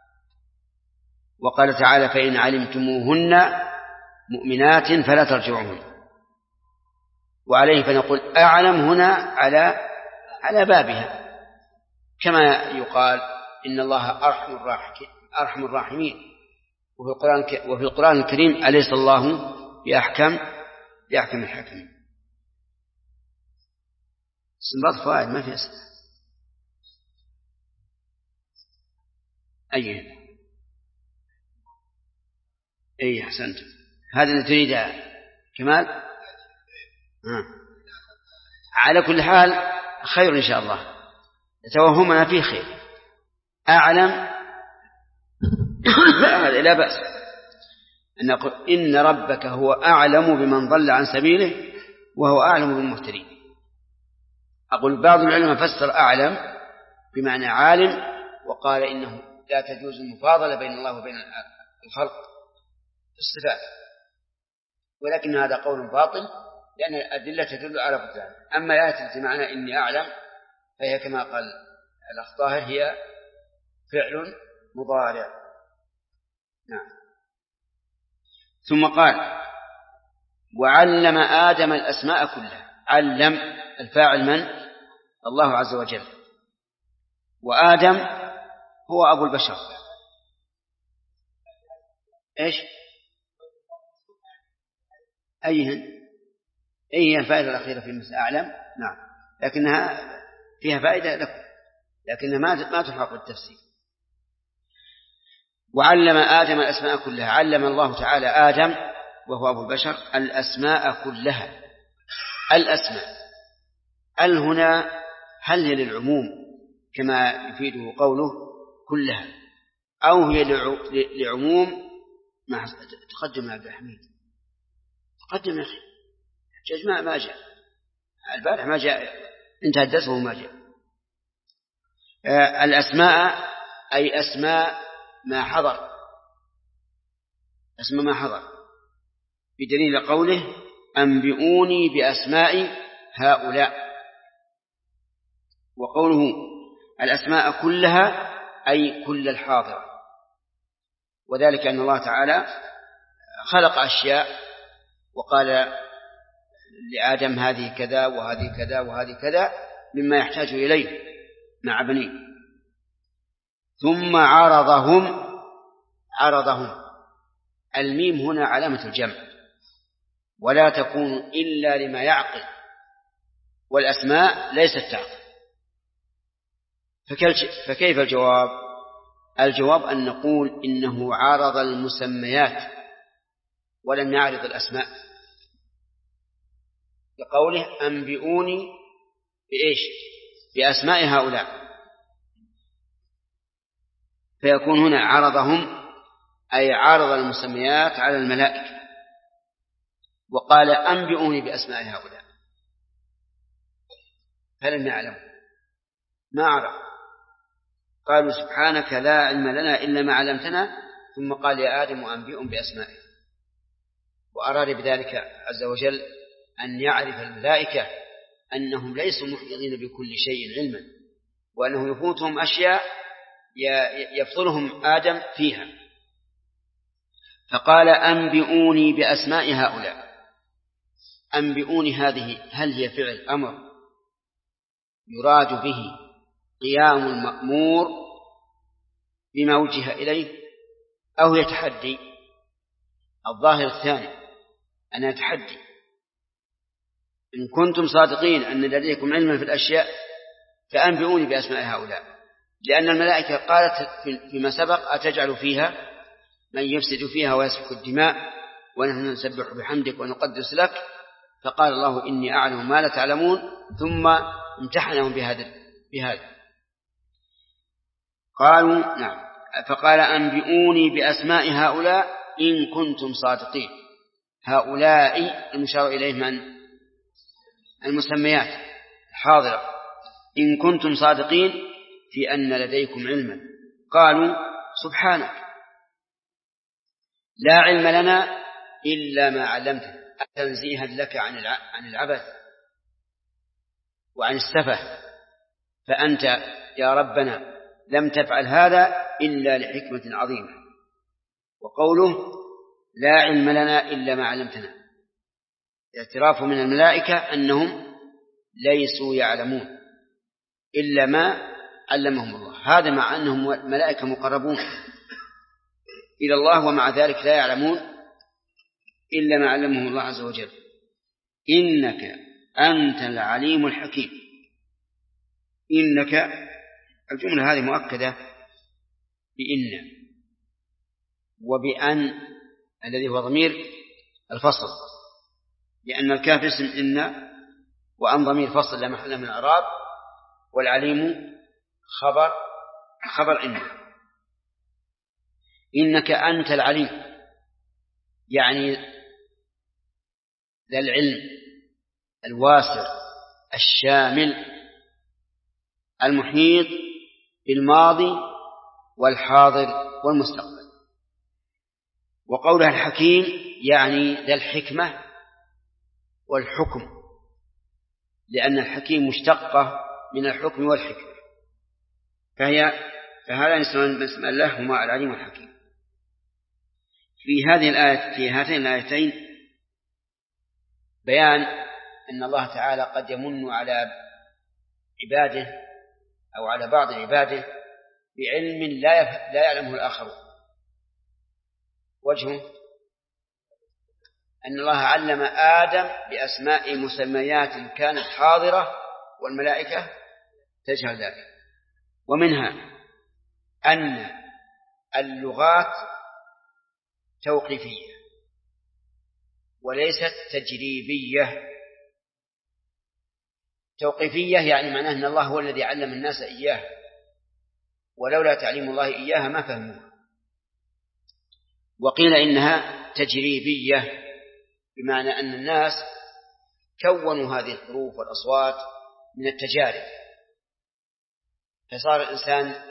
وقال تعالى فإن علمتموهن مؤمنات فلا ترجعوهن. وعليه فنقول أعلم هنا على على بابها، كما يقال إن الله أرحم الراحمين أرحم الراحمين وفي القرآن وفي القرآن الكريم أليس الله بأحكم بأحكم الحاكمين. استنباط فوائد ما في أسئلة. أيه أي أحسنت. هذا اللي تريد كمال. آه. على كل حال خير إن شاء الله، توهمنا فيه خير. أعلم هذا لا بأس أن نقول إن ربك هو أعلم بمن ضل عن سبيله وهو أعلم بالمهتدين. أقول بعض العلماء فسر أعلم بمعنى عالم، وقال إنه لا تجوز المفاضلة بين الله وبين الخلق في الصفات، ولكن هذا قول باطل لأن الأدلة تدل على بطلان. أما الآية التي معنى إني أعلم فهي كما قال الأخ طاهر هي فعل مضارع. نعم. ثم قال وعلم آدم الأسماء كلها. علم الفاعل من؟ الله عز وجل، وآدم هو أبو البشر. إيش أيهن أي هي الفائدة الأخيرة في مثل أعلم؟ نعم، لكنها فيها فائدة لكم، لكنها ما ما تحقق بالتفسير. وعلم آدم الأسماء كلها. علم الله تعالى آدم وهو أبو البشر الأسماء كلها. الأسماء ال هنا هل هي للعموم كما يفيده قوله كلها، أو هي لعموم؟ ما تقدم يا عبد الحميد، تقدم يا أخي. جزماء ما جاء البارح، ما جاء، انتهى الدرس وهو ما جاء. آه الأسماء أي أسماء ما حضر، أسماء ما حضر، بدليل قوله أنبئوني بأسماء هؤلاء. وقوله الأسماء كلها أي كل الحاضرة، وذلك أن الله تعالى خلق أشياء وقال لآدم هذه كذا وهذه كذا وهذه كذا مما يحتاج إليه مع بنيه. ثم عرضهم. عرضهم الميم هنا علامة الجمع، ولا تكون إلا لما يعقل، والأسماء ليست تعقل. فكيف الجواب؟ الجواب أن نقول إنه عارض المسميات ولم يعرض الأسماء، بقوله أنبئوني بإيش؟ بأسماء هؤلاء. فيكون هنا عرضهم أي عارض المسميات على الملائكة، وقال أنبئوني بأسماء هؤلاء، فلم يعلم ما عرف. قالوا سبحانك لا علم لنا إلا ما علمتنا، ثم قال يا آدم أنبئهم بأسمائهم. وأراد بذلك عز وجل أن يعرف الملائكة أنهم ليسوا محيطين بكل شيء علما، وأنه يفوتهم أشياء يفضلهم آدم فيها. فقال أنبئوني بأسماء هؤلاء. أنبئوني هذه هل هي فعل أمر يراد به قيام المأمور بما وجه إليه، أو هي تحدي؟ الظاهر الثاني أنا تحدي. إن كنتم صادقين أن لديكم علما في الأشياء فأنبئوني بأسماء هؤلاء، لأن الملائكة قالت فيما سبق أتجعل فيها من يفسد فيها ويسفك الدماء ونحن نسبح بحمدك ونقدس لك، فقال الله إني أعلم ما لا تعلمون، ثم امتحنهم بهذا بهذا قالوا نعم. فقال أنبئوني بأسماء هؤلاء إن كنتم صادقين. هؤلاء المشار إليه من؟ المسميات الحاضرة. إن كنتم صادقين في أن لديكم علما. قالوا سبحانك لا علم لنا إلا ما علمتنا، تنزيها لك عن عن العبث. وعن السفه، فأنت يا ربنا لم تفعل هذا إلا لحكمة عظيمة. وقوله لا علم لنا إلا ما علمتنا، اعتراف من الملائكة أنهم ليسوا يعلمون إلا ما علمهم الله، هذا مع أنهم ملائكة مقربون إلى الله، ومع ذلك لا يعلمون إلا ما علمهم الله عز وجل. إنك أنت العليم الحكيم. إنك الجملة هذه مؤكدة بإن وبأن الذي هو ضمير الفصل، لأن الكاف اسم إن، وأن ضمير فصل لا محل من الإعراب، والعليم خبر خبر إن. إنك أنت العليم يعني ذا العلم الواسع الشامل المحيط بالماضي والحاضر والمستقبل. وقولها الحكيم يعني ذا الحكمة والحكم، لأن الحكيم مشتقة من الحكم والحكمة، فهي فهذا اسم الله هما العليم والحكيم. في هذه الآية في هاتين الآيتين بيان أن الله تعالى قد يمن على عباده أو على بعض عباده بعلم لا لا يعلمه الآخرون. وجهه أن الله علم آدم بأسماء مسميات كانت حاضرة والملائكة تجهل ذلك. ومنها أن اللغات توقيفية وليست تجريبية. توقيفية يعني معناه أن الله هو الذي علم الناس إياه، ولولا تعليم الله إياها ما فهموها. وقيل إنها تجريبية بمعنى أن الناس كونوا هذه الحروف والأصوات من التجارب، فصار الإنسان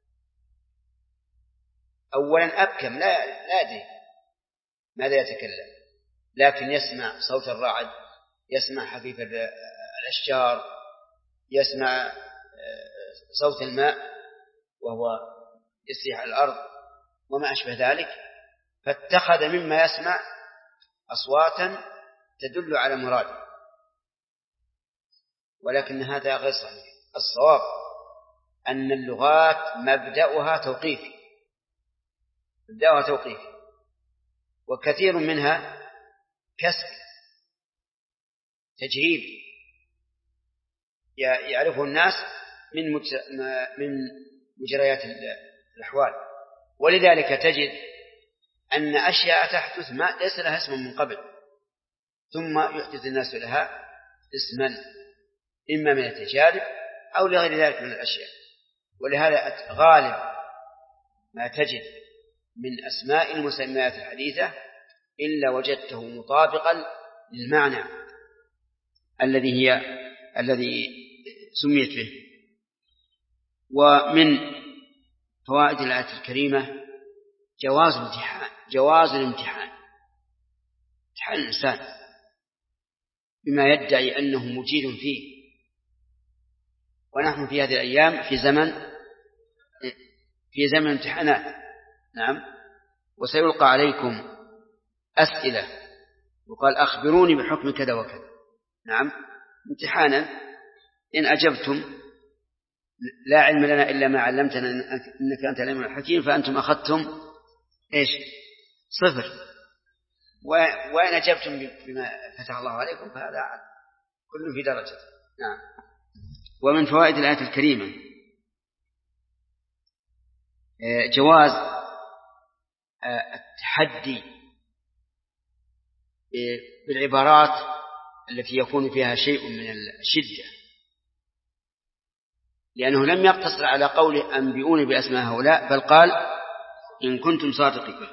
أولا أبكم لا لا يدري ماذا يتكلم، لكن يسمع صوت الرعد، يسمع حفيف الأشجار، يسمع صوت الماء وهو يسيح على الأرض وما أشبه ذلك، فاتخذ مما يسمع أصواتا تدل على مراده. ولكن هذا غير صحيح. الصواب أن اللغات مبدأها توقيفي مبدأها توقيفي وكثير منها كسب تجريبي يعرفه الناس من من مجريات الأحوال. ولذلك تجد أن أشياء تحدث ما ليس لها اسم من قبل، ثم يحدث الناس لها اسما إما من التجارب أو لغير ذلك من الأشياء. ولهذا غالب ما تجد من أسماء المسميات الحديثة إلا وجدته مطابقا للمعنى الذي هي الذي سميت به. ومن فوائد الآية الكريمة جواز الامتحان جواز الامتحان امتحان الإنسان بما يدعي أنه مجيد فيه. ونحن في هذه الأيام في زمن في زمن امتحانات. نعم. وسيلقى عليكم أسئلة وقال أخبروني بحكم كذا وكذا. نعم. امتحانا إن أجبتم لا علم لنا إلا ما علمتنا إنك أنت العليم الحكيم فأنتم أخذتم إيش صفر، وإن أجبتم بما فتح الله عليكم فهذا كل في درجة. نعم. ومن فوائد الآية الكريمة جواز التحدي بالعبارات التي يكون فيها شيء من الشدة، لأنه لم يقتصر على قوله أنبئوني بأسماء هؤلاء، بل قال إن كنتم صادقين.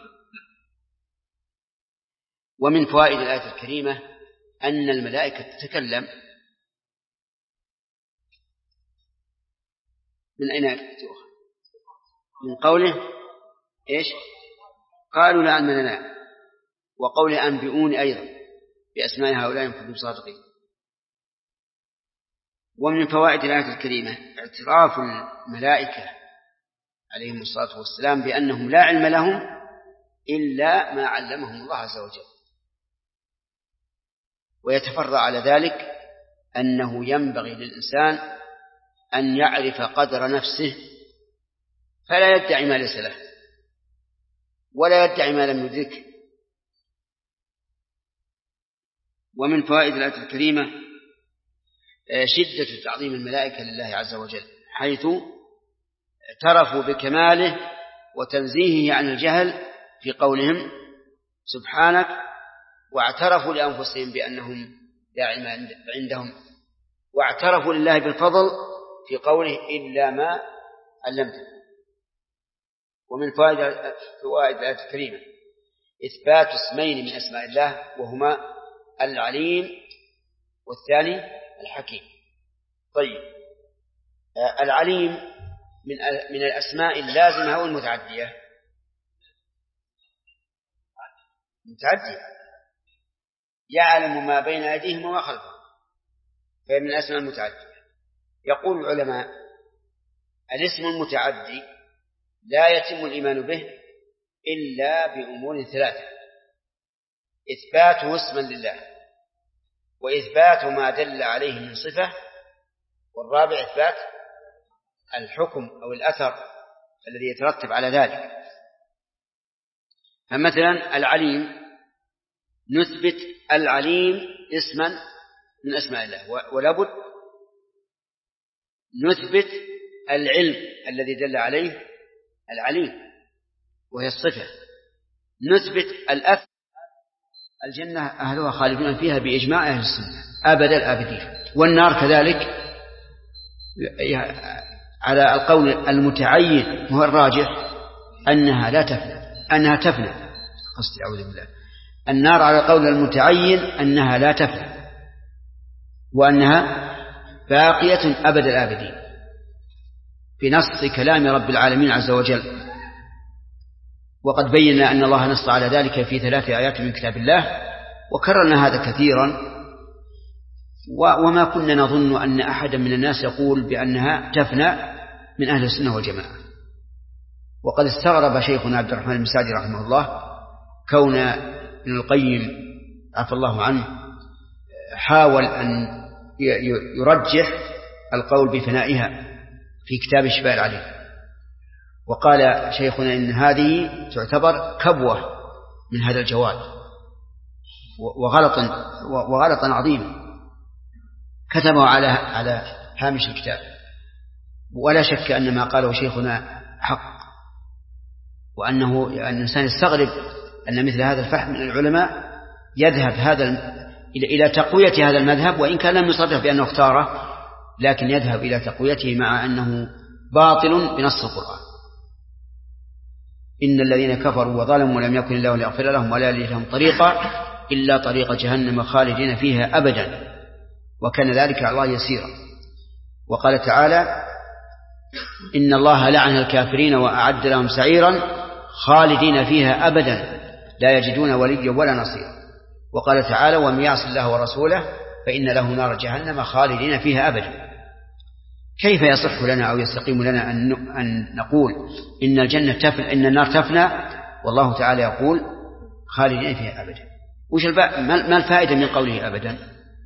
ومن فوائد الآية الكريمة أن الملائكة تتكلم. من أين تؤخذ؟ من قوله إيش قالوا لا علم لنا، وقوله أنبئوني أيضا بأسماء هؤلاء إن كنتم صادقين. ومن فوائد الآية الكريمة اعتراف الملائكة عليهم الصلاة والسلام بأنهم لا علم لهم إلا ما علمهم الله عز وجل، ويتفرع على ذلك أنه ينبغي للإنسان أن يعرف قدر نفسه فلا يدعي ما ليس له ولا يدعي ما لم يدركه. ومن فوائد الآية الكريمة شدة تعظيم الملائكة لله عز وجل، حيث اعترفوا بكماله وتنزيهه عن الجهل في قولهم سبحانك، واعترفوا لأنفسهم بأنهم لا علم عندهم، واعترفوا لله بالفضل في قوله إلا ما علمته. ومن فوائد الآية الكريمة إثبات اسمين من أسماء الله وهما العليم والثاني الحكيم. طيب، العليم من من الأسماء اللازمة أو المتعدية؟ متعدية، يعلم ما بين أيديهم وما خلفهم، فهي من الأسماء المتعدية. يقول العلماء الاسم المتعدي لا يتم الإيمان به إلا بأمور ثلاثة: إثباته اسما لله، وإثبات ما دل عليه من صفة، والرابع إثبات الحكم أو الأثر الذي يترتب على ذلك. فمثلا العليم نثبت العليم اسما من أسماء الله، ولابد نثبت العلم الذي دل عليه العليم وهي الصفة، نثبت الأثر الجنة أهلها خالدون فيها بإجماع أهل السنة أبد الآبدين، والنار كذلك على القول المتعين هو الراجح أنها لا تفنى، أنها تفنى قصدي أعوذ بالله النار على القول المتعين أنها لا تفنى وأنها باقية أبد الآبدين بنص كلام رب العالمين عز وجل. وقد بينا أن الله نص على ذلك في ثلاث آيات من كتاب الله، وكررنا هذا كثيرا، وما كنا نظن أن أحدا من الناس يقول بأنها تفنى من أهل السنة والجماعة. وقد استغرب شيخنا عبد الرحمن بن سعدي رحمه الله كون ابن القيم عفى الله عنه حاول أن يرجح القول بفنائها في كتاب الشفاء العليم، وقال شيخنا إن هذه تعتبر كبوة من هذا الجواد وغلطا وغلطا عظيما كتبه على على هامش الكتاب. ولا شك أن ما قاله شيخنا حق، وأنه أن الإنسان يستغرب أن مثل هذا الفهم من العلماء يذهب هذا إلى تقوية هذا المذهب، وإن كان لم يصرح بأنه اختاره، لكن يذهب إلى تقويته مع أنه باطل بنص القرآن. إن الذين كفروا وظلموا ولم يكن الله ليغفر لهم ولا يهدي لهم طريقا إلا طريق جهنم خالدين فيها أبدا وكان ذلك على الله يسيرا. وقال تعالى إن الله لعن الكافرين وأعد لهم سعيرا خالدين فيها أبدا لا يجدون وليا ولا نصيرا. وقال تعالى ومن يعص الله ورسوله فإن له نار جهنم خالدين فيها أبدا. كيف يصح لنا أو يستقيم لنا أن نقول إن الجنة تفنى إن النار تفنى والله تعالى يقول خالدين فيها أبدا؟ وش ما الفائدة من قوله أبدا؟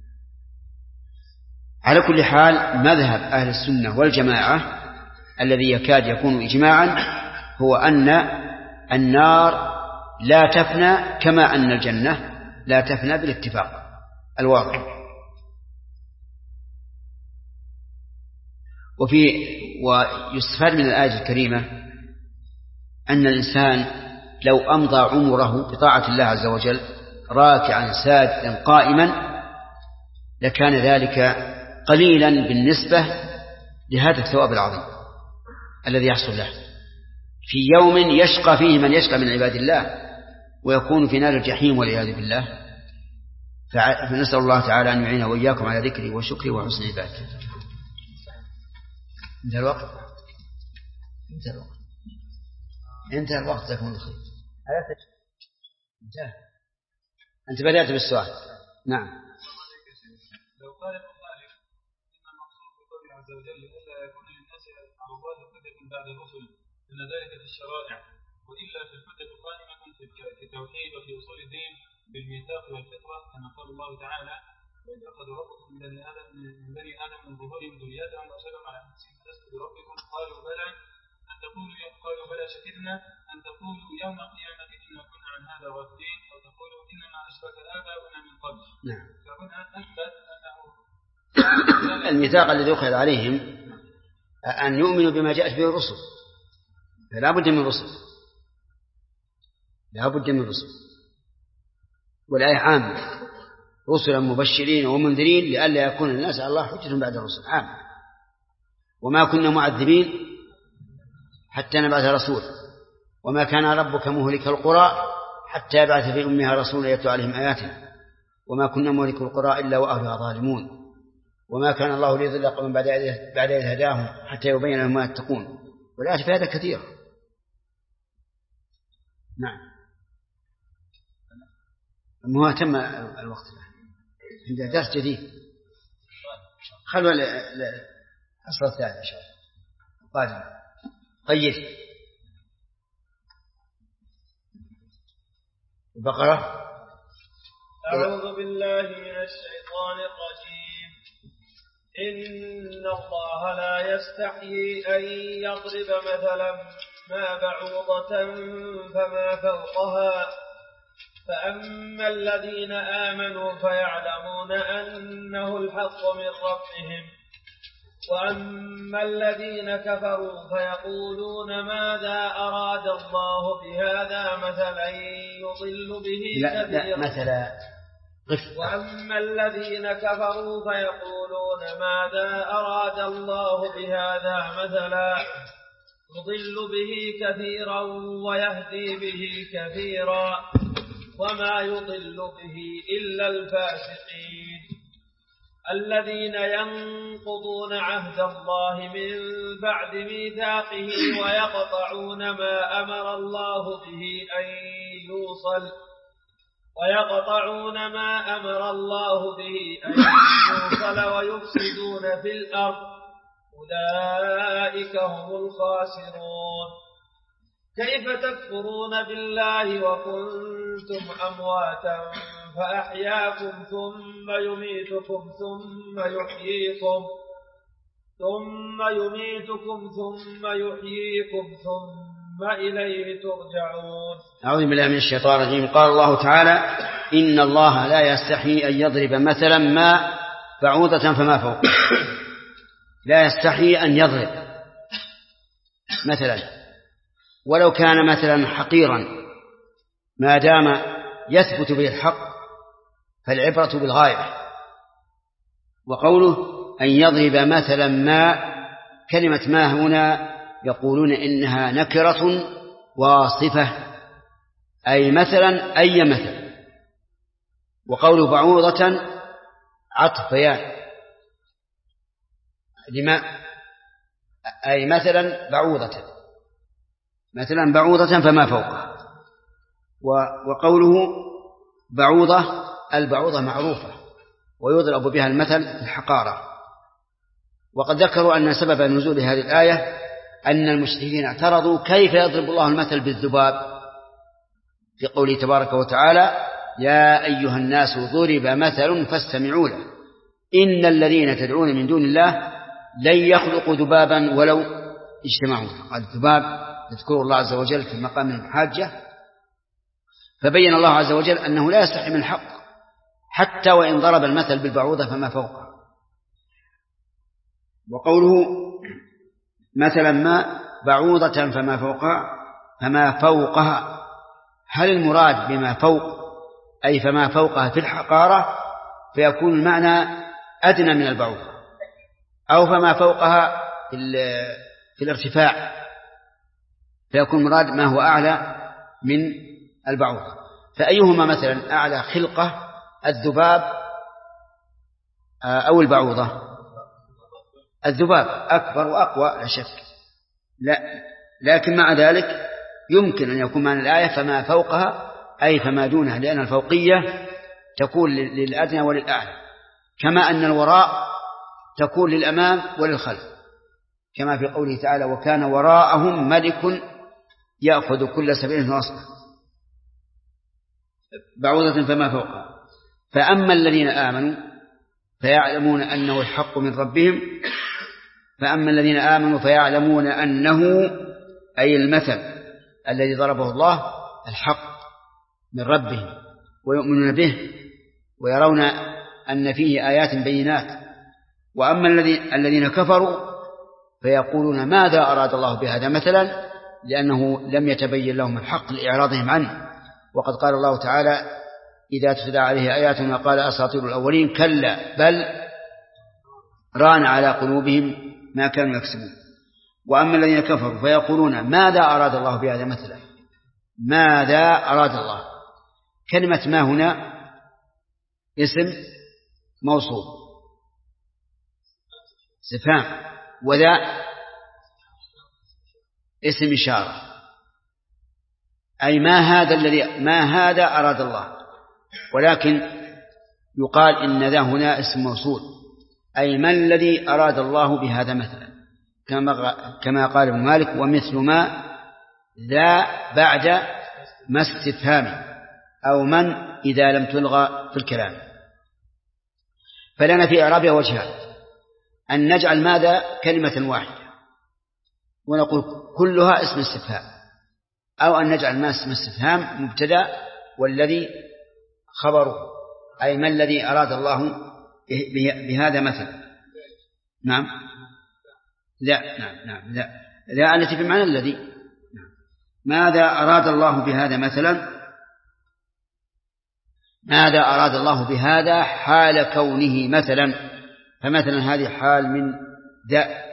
على كل حال مذهب أهل السنة والجماعة الذي يكاد يكون إجماعا هو أن النار لا تفنى كما أن الجنة لا تفنى بالاتفاق الواضح. وفي ويستفاد من الآية الكريمة أن الإنسان لو أمضى عمره بطاعة الله عز وجل راكعا ساجدا قائما لكان ذلك قليلا بالنسبة لهذا الثواب العظيم الذي يحصل له في يوم يشقى فيه من يشقى من عباد الله ويكون في نار الجحيم والعياذ بالله. فنسأل الله تعالى أن يعيننا وإياكم على ذكره وشكره وحسن عبادته. انتهى الوقت انتهى الوقت انتهى الوقت جزاكم الله خير. انتهى. أنت بدأت بالسؤال. نعم. لو قال المؤلف إن المقصود عز وجل ألا يكون للناس على الله حجة بعد الرسل إن ذلك في الشرائع، وإلا في الحجة قائمة في التوحيد وفي أصول الدين بالميثاق والفطرة، كما قال الله تعالى: وإذ أخذ ربكم من بني آدم من بني آدم من ظهورهم ذريتهم وأشهدهم على أنفسهم ألست بربكم قالوا بلى أن تقولوا قالوا بلى شهدنا أن تقولوا يوم القيامة إنا كنا عن هذا غافلين أو تقولوا إنما أشرك آباؤنا من قبل. نعم. فهنا أثبت أنه الميثاق الذي أخذ عليهم أن يؤمنوا بما جاءت به الرسل، فلا بد من رسل، لا بد من رسل، والآية عامة: رسلا مبشرين ومنذرين لئلا يكون الناس على الله حجة بعد الرسل. عام. وما كنا معذبين حتى نبعث رسولا وما كان ربك مهلك القرى حتى يبعث في أمها رسولا يتلو عليهم آياتنا وما كنا مهلك القرى إلا وأهلها ظالمون وما كان الله ليضل قوما بعد إذ هداهم حتى يبين لهم ما يتقون. والآيات في هذا كثير. نعم. ما تم الوقت عند درس جديد، خلوا الأصل الثالث إن شاء الله قادم. طيب، البقرة. أعوذ بالله من الشيطان الرجيم. إن الله لا يستحيي أن يضرب مثلا ما بعوضة فما فوقها فأما الذين آمنوا فيعلمون أنه الحق من ربهم وأما الذين كفروا فيقولون ماذا أراد الله بهذا مثلا يضل به لا لا مثلا وأما الذين كفروا فيقولون ماذا أراد الله بهذا مثلا يضل به كثيرا ويهدي به كثيرا وما يضل به إلا الفاسقين الذين ينقضون عهد الله من بعد ميثاقه ويقطعون ما أمر الله به أن يوصل ويقطعون ما أمر الله به أن يوصل ويفسدون في الأرض أولئك هم الخاسرون. كيف تكفرون بالله وكنتم أمواتا فأحياكم ثم يميتكم ثم يحييكم ثم يميتكم ثم يحييكم ثم إليه ترجعون. أعوذ بالله من الشيطان الرجيم. قال الله تعالى: إن الله لا يستحيي أن يضرب مثلا ما بعوضة فما فوق. لا يستحيي أن يضرب مثلا ولو كان مثلا حقيرا ما دام يثبت به الحق فالعبرة بالغاية. وقوله أن يضرب مثلا ما، كلمة ما هنا يقولون إنها نكرة واصفة، أي مثلا أي مثل. وقوله بعوضة عطف بيان لما، أي مثلا بعوضة، مثلا بعوضة فما فوقها. وقوله بعوضة، البعوضة معروفة ويضرب بها المثل في الحقارة. وقد ذكروا أن سبب نزول هذه الآية أن المشركين اعترضوا كيف يضرب الله المثل بالذباب في قوله تبارك وتعالى: يا أيها الناس ضرب مثل فاستمعوا له إن الذين تدعون من دون الله لن يخلقوا ذبابا ولو اجتمعوا. قال الذباب يذكر الله عز وجل في مقام الحاجة، فبين الله عز وجل أنه لا يستحي من الحق حتى وإن ضرب المثل بالبعوضة فما فوقها. وقوله مثلا ما بعوضة فما فوقها فما فوقها، هل المراد بما فوق أي فما فوقها في الحقارة فيكون المعنى أدنى من البعوضة، أو فما فوقها في الارتفاع فيكون مراد ما هو أعلى من البعوضة؟ فأيهما مثلا أعلى خلقة، الذباب أو البعوضة؟ الذباب أكبر وأقوى لا شك، لا لكن مع ذلك يمكن أن يكون معنى الآية فما فوقها أي فما دونها، لأن الفوقية تكون للأدنى وللأعلى، كما أن الوراء تكون للأمام وللخلف، كما في قوله تعالى وكان وراءهم ملك يأخذ كل سبيل نصبه بعوضة فما فوقها. فأما الذين آمنوا فيعلمون أنه الحق من ربهم فأما الذين آمنوا فيعلمون أنه أي المثل الذي ضربه الله الحق من ربهم ويؤمنون به ويرون أن فيه آيات بينات. وأما الذين كفروا فيقولون ماذا أراد الله بهذا مثلا، لأنه لم يتبين لهم الحق لإعراضهم عنه. وقد قال الله تعالى إذا تتلى عليه آياتنا قال أساطير الأولين كلا بل ران على قلوبهم ما كانوا يكسبون. وأما الذين كفروا فيقولون ماذا أراد الله بهذا مثلا، ماذا أراد الله. كلمة ما هنا اسم موصول استفهام، وذا اسم إشارة، أي ما هذا الذي ما هذا أراد الله. ولكن يقال إن ذا هنا اسم موصول، أي ما الذي أراد الله بهذا مثلا، كما قال ابن مالك ومثل ما ذا بعد ما استفهام أو من إذا لم تلغى في الكلام. فلنا في إعرابها وجهان، أن نجعل ماذا كلمة واحدة ونقول كلها اسم استفهام، أو أن نجعل ما اسم استفهام مبتدأ والذي خبره، أي ما الذي أراد الله بهذا مثلا. نعم لا نعم نعم لا لا التي في معنى الذي. نعم. ماذا أراد الله بهذا مثلا، ماذا أراد الله بهذا حال كونه مثلا، فمثلا هذه حال من ذا.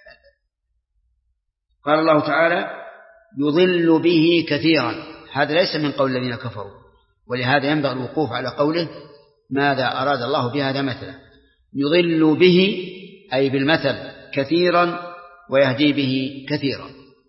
قال الله تعالى يضل به كثيرا، هذا ليس من قول الذين كفروا، ولهذا ينبغي الوقوف على قوله ماذا أراد الله بهذا مثلا. يضل به أي بالمثل كثيرا ويهدي به كثيرا.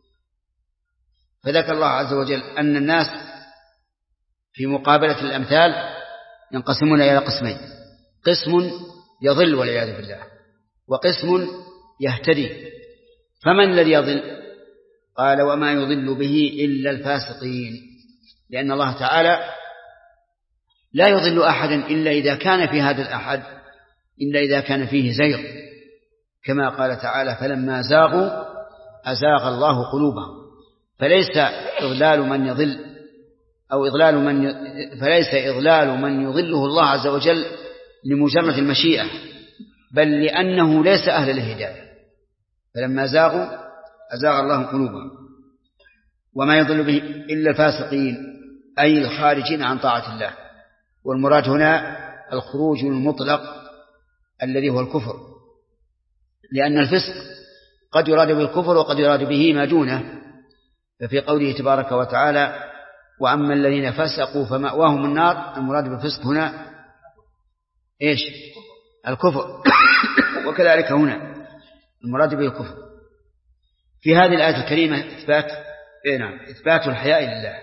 فذكر الله عز وجل أن الناس في مقابلة الأمثال ينقسمون إلى قسمين، قسم يضل والعياذ بالله وقسم يهتدي. فمن الذي يضل؟ قال وما يضل به إلا الفاسقين، لأن الله تعالى لا يضل أحدا إلا إذا كان في هذا الأحد إلا إذا كان فيه زيغ، كما قال تعالى فلما زاغوا أزاغ الله قلوبهم. فليس إضلال من يضل أو إضلال من ي... فليس إضلال من يضله الله عز وجل لمجرد المشيئة، بل لأنه ليس أهل للهداية. فلما زاغوا أزاغ الله قلوبهم. وما يضل به إلا الفاسقين أي الخارجين عن طاعة الله. والمراد هنا الخروج المطلق الذي هو الكفر، لأن الفسق قد يراد بالكفر وقد يراد به ما دونه. ففي قوله تبارك وتعالى وأما الذين فسقوا فمأواهم النار، المراد بالفسق هنا إيش؟ الكفر. وكذلك هنا المراد به الكفر. في هذه الآية الكريمة إثبات إيه نعم إثبات الحياء لله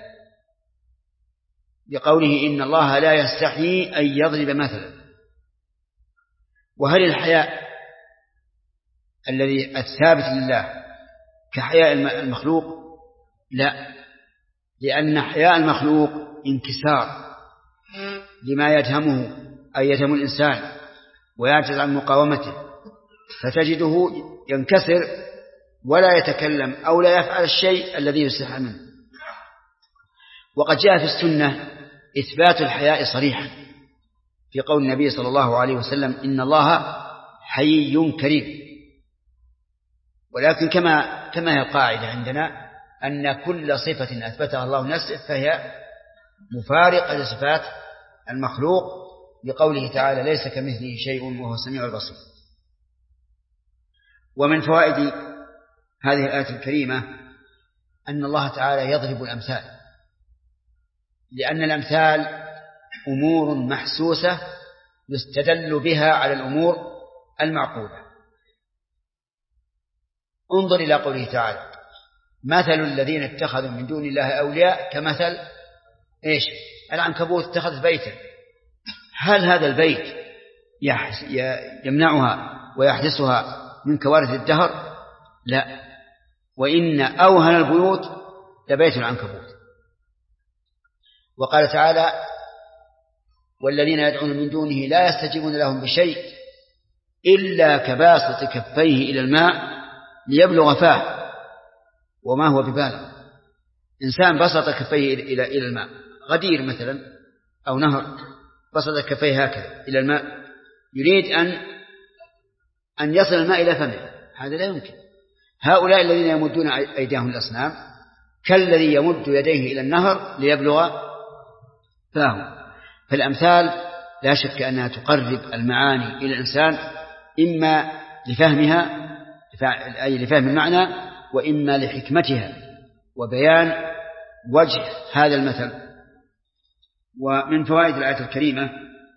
بقوله إن الله لا يستحيي أن يضرب مثلا. وهل الحياء الذي الثابت لله كحياء المخلوق؟ لا، لأن حياء المخلوق انكسار لما يدهمه أي يدهم الإنسان ويعجز عن مقاومته، فتجده ينكسر ولا يتكلم أو لا يفعل الشيء الذي يستحى منه. وقد جاء في السنة إثبات الحياء صريحا في قول النبي صلى الله عليه وسلم إن الله حيي كريم. ولكن كما كما هي القاعدة عندنا أن كل صفة أثبتها الله نفسه فهي مفارقة لصفات المخلوق، لقوله تعالى ليس كمثله شيء وهو السميع البصير. ومن فوائد هذه الآية الكريمة أن الله تعالى يضرب الأمثال، لأن الأمثال أمور محسوسة يستدل بها على الأمور المعقولة. انظر إلى قوله تعالى مثل الذين اتخذوا من دون الله أولياء كمثل إيش؟ العنكبوت اتخذت بيتا. هل هذا البيت يمنعها ويحدثها من كوارث الدهر؟ لا، وإن أوهن البيوت لبيت العنكبوت. وقال تعالى: والذين يدعون من دونه لا يستجيبون لهم بشيء إلا كباسط كفيه إلى الماء ليبلغ فاه وما هو ببالغ. إنسان بسط كفيه إلى إلى الماء، غدير مثلا أو نهر، بسط كفيه هكذا إلى الماء، يريد أن أن يصل الماء إلى فمه، هذا لا يمكن. هؤلاء الذين يمدون أيديهم الأصنام كالذي يمد يديه إلى النهر ليبلغ فاه. فالأمثال لا شك أنها تقرب المعاني إلى الإنسان، إما لفهمها أي لفهم المعنى، وإما لحكمتها وبيان وجه هذا المثل. ومن فوائد الآية الكريمة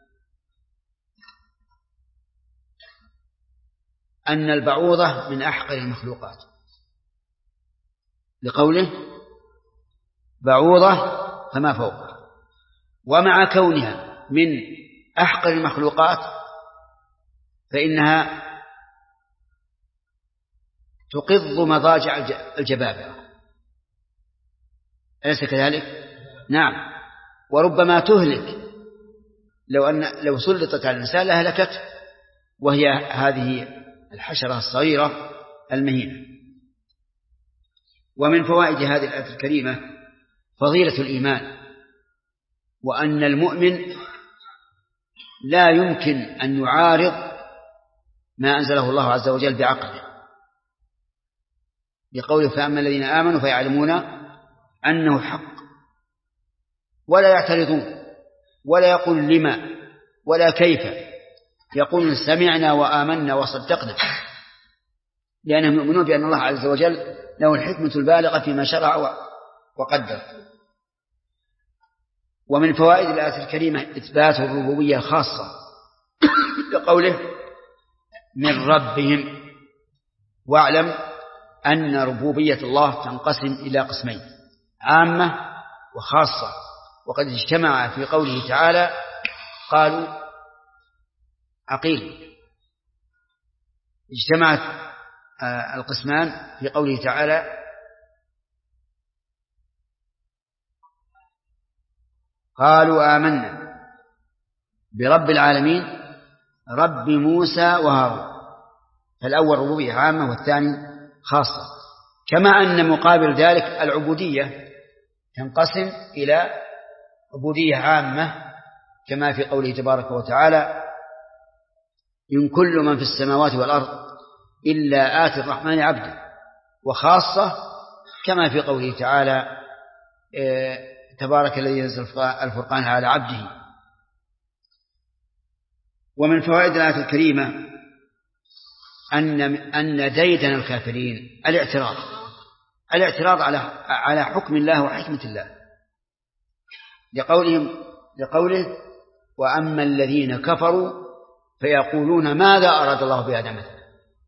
أن البعوضة من أحقر المخلوقات، لقوله: بعوضة فما فوقها. ومع كونها من أحقر المخلوقات فإنها تقض مضاجع الجبابرة، أليس كذلك؟ نعم. وربما تهلك، لو أن لو سلطت على الإنسان لهلكته، وهي هذه الحشرة الصغيرة المهينة. ومن فوائد هذه الآية الكريمة فضيلة الإيمان، وأن المؤمن لا يمكن أن يعارض ما أنزله الله عز وجل بعقله، بقوله: فأما الذين آمنوا فيعلمون أنه الحق، ولا يعترضون ولا يقول لما ولا كيف، يقول سمعنا وآمنا وصدقنا، لأنهم يؤمنون بأن الله عز وجل له الحكمة البالغة فيما شرع وقدر. ومن فوائد الآية الكريمة إثبات الربوبية الخاصة، كقوله: من ربهم. واعلم أن ربوبية الله تنقسم إلى قسمين: عامة وخاصة. وقد اجتمع في قوله تعالى، قالوا عقيل، اجتمعت القسمان في قوله تعالى: قالوا آمنا برب العالمين رب موسى وهارون. فالأول ربوبية عامة والثاني خاصة. كما أن مقابل ذلك العبودية تنقسم إلى عبودية عامة، كما في قوله تبارك وتعالى: إن كل من في السماوات والأرض إلا آتي الرحمن عبدا. وخاصة كما في قوله تعالى: تبارك الذي نزل الفرقان على عبده. ومن فوائد الآية الكريمة أن أن ديدن الكافرين الاعتراض الاعتراض على على حكم الله وحكمة الله، لقولهم لقوله: وأما الذين كفروا فيقولون ماذا أراد الله بهذا مثلا.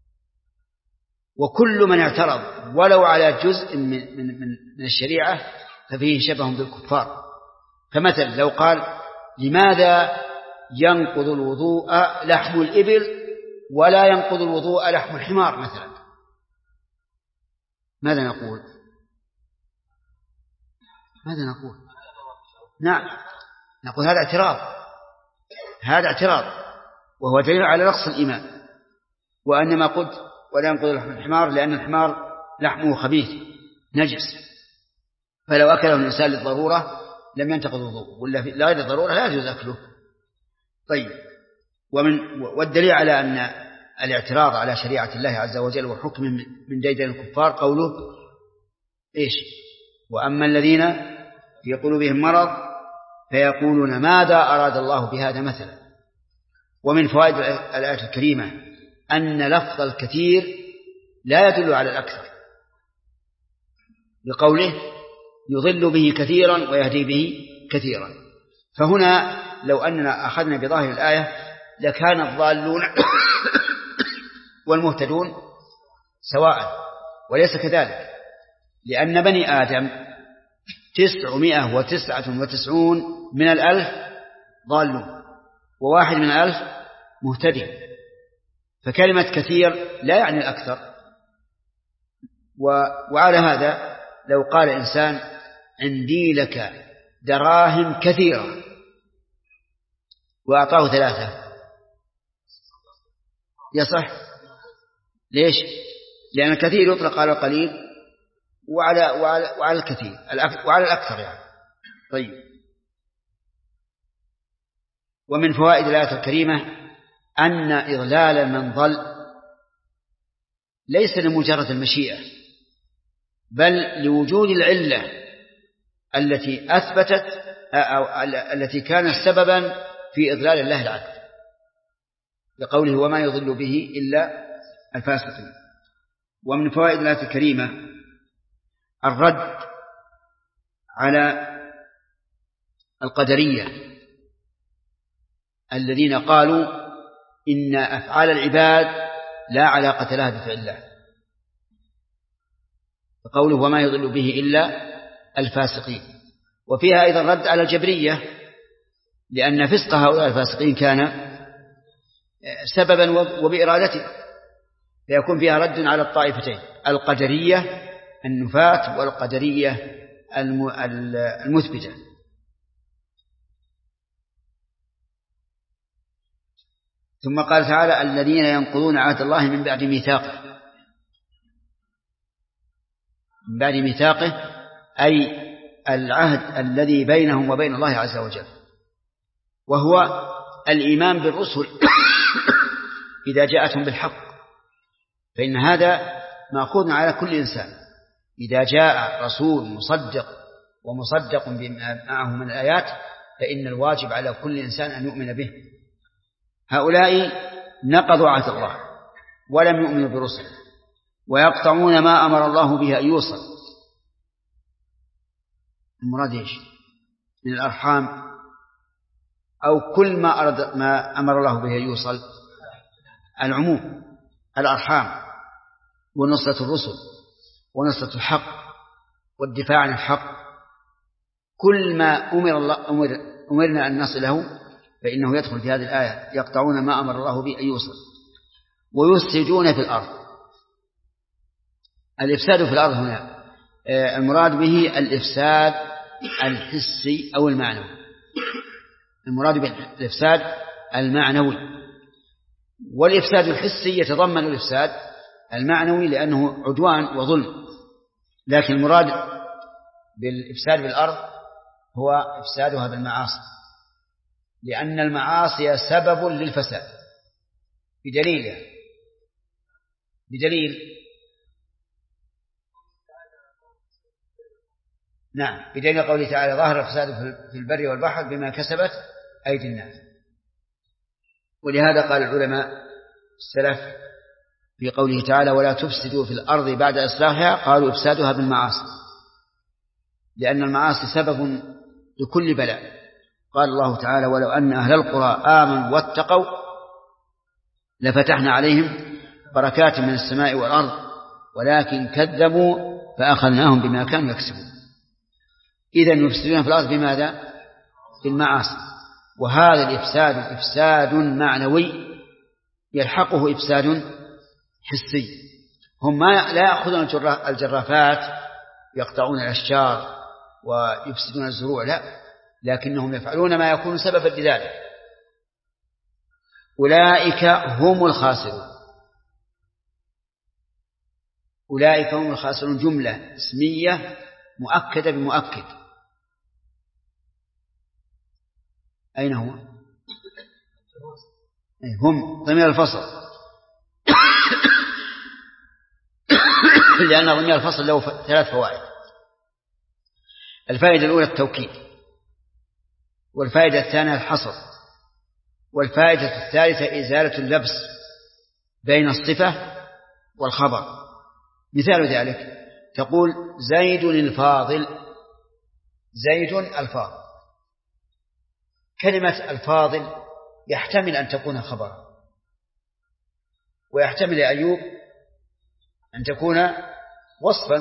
وكل من اعترض ولو على جزء من من من الشريعة ففيه شبه بالكفار. فمثلا لو قال: لماذا ينقض الوضوء لحم الإبل ولا ينقض الوضوء لحم الحمار مثلا، ماذا نقول؟ ماذا نقول؟ نعم، نقول هذا اعتراض هذا اعتراض وهو دليل على نقص الإيمان. وأنما قلت ولا ينقض لحم الحمار لأن الحمار لحمه خبيث نجس، فلو أكله الإنسان للضرورة لم ينتقض الوضوء، ولا لغير الضرورة لا يجوز أكله. طيب، ومن والدليل على أن الاعتراض على شريعة الله عز وجل وحكم من ديدن الكفار قوله: إيش؟ وأما الذين في قلوبهم مرض فيقولون ماذا أراد الله بهذا مثلا. ومن فوائد الآية الكريمة أن لفظ الكثير لا يدل على الأكثر، بقوله: يضل به كثيرا ويهدي به كثيرا. فهنا لو أننا أخذنا بظاهر الآية لكان الضالون والمهتدون سواء، وليس كذلك، لأن بني آدم تسعمائة وتسعة وتسعون من الألف ضالون وواحد من الألف مهتدي. فكلمة كثير لا يعني الأكثر. وعلى هذا لو قال إنسان عندي لك دراهم كثيرة وأعطاه ثلاثة يصح؟ ليش؟ لأن الكثير يطلق على القليل وعلى, وعلى, وعلى الكثير وعلى الأكثر يعني. طيب، ومن فوائد الآية الكريمة أن إضلال من ضل ليس لمجرد المشيئة، بل لوجود العلة التي أثبتت أو التي كانت سببا في إضلال الله العبد، لقوله وما يضل به إلا الفاسقين. ومن فوائد الآية الكريمة الرد على القدرية الذين قالوا إن أفعال العباد لا علاقة لها بفعل الله، فقوله وما يضل به إلا الفاسقين. وفيها أيضا رد على الجبرية، لأن فسق هؤلاء الفاسقين كان سببا وبإرادته، فيكون فيها رد على الطائفتين القدرية النفاة والقدرية المثبتة. ثم قال تعالى الذين ينقضون عهد الله من بعد ميثاقه، من بعد ميثاقه أي العهد الذي بينهم وبين الله عز وجل، وهو الإيمان بالرسل إذا جاءتهم بالحق، فإن هذا مأخوذ على كل إنسان. إذا جاء رسول مصدق ومصدق بما معه من الآيات فإن الواجب على كل إنسان أن يؤمن به. هؤلاء نقضوا عهد الله ولم يؤمنوا برسله، ويقطعون ما أمر الله به أن يوصل. المراد إيش؟ من الأرحام أو كل ما أرد ما أمر الله به أن يوصل، العموم، الأرحام ونصرة الرسل ونصرة الحق والدفاع عن الحق، كل ما أمر الله أمر أمرنا أن نصله فإنه يدخل في هذه الآية. يقطعون ما أمر الله به أن يوصل ويفسدون في الأرض. الإفساد في الأرض هنا المراد به الإفساد الحسي أو المعنوي، المراد بالإفساد المعنوي. والإفساد الحسي يتضمن الإفساد المعنوي لأنه عدوان وظلم، لكن المراد بالإفساد بالأرض هو إفسادها بالمعاصي، لأن المعاصي سبب للفساد بدليل بدليل نعم بدليل قوله تعالى ظاهر الفساد في البر والبحر بما كسبت أيدي الناس. ولهذا قال العلماء السلف في قوله تعالى ولا تفسدوا في الأرض بعد إصلاحها، قالوا إفسادها بالمعاصي، لأن المعاصي سبب لكل بلاء. قال الله تعالى ولو أن أهل القرى آمنوا واتقوا لفتحنا عليهم بركات من السماء والأرض ولكن كذبوا فأخذناهم بما كانوا يكسبون. إذن يفسدون في الأرض بماذا؟ بالمعاصي. وهذا الإفساد إفساد معنوي يلحقه إفساد حسي. هم ما لا يأخذون الجرافات يقطعون الأشجار ويفسدون الزروع، لا، لكنهم يفعلون ما يكون سببا لذلك. أولئك هم الخاسرون. أولئك هم الخاسرون جملة اسمية مؤكدة بمؤكد. أين هو؟ هم ضمير الفصل لأن ضمير الفصل له ثلاث فوائد. الفائدة الأولى التوكيد، والفائدة الثانية الحصر، والفائدة الثالثة إزالة اللبس بين الصفة والخبر. مثال ذلك تقول زيد الفاضل، زيد الفاضل. كلمة الفاضل يحتمل أن تكون خبرا، ويحتمل أيوب أن تكون وصفا،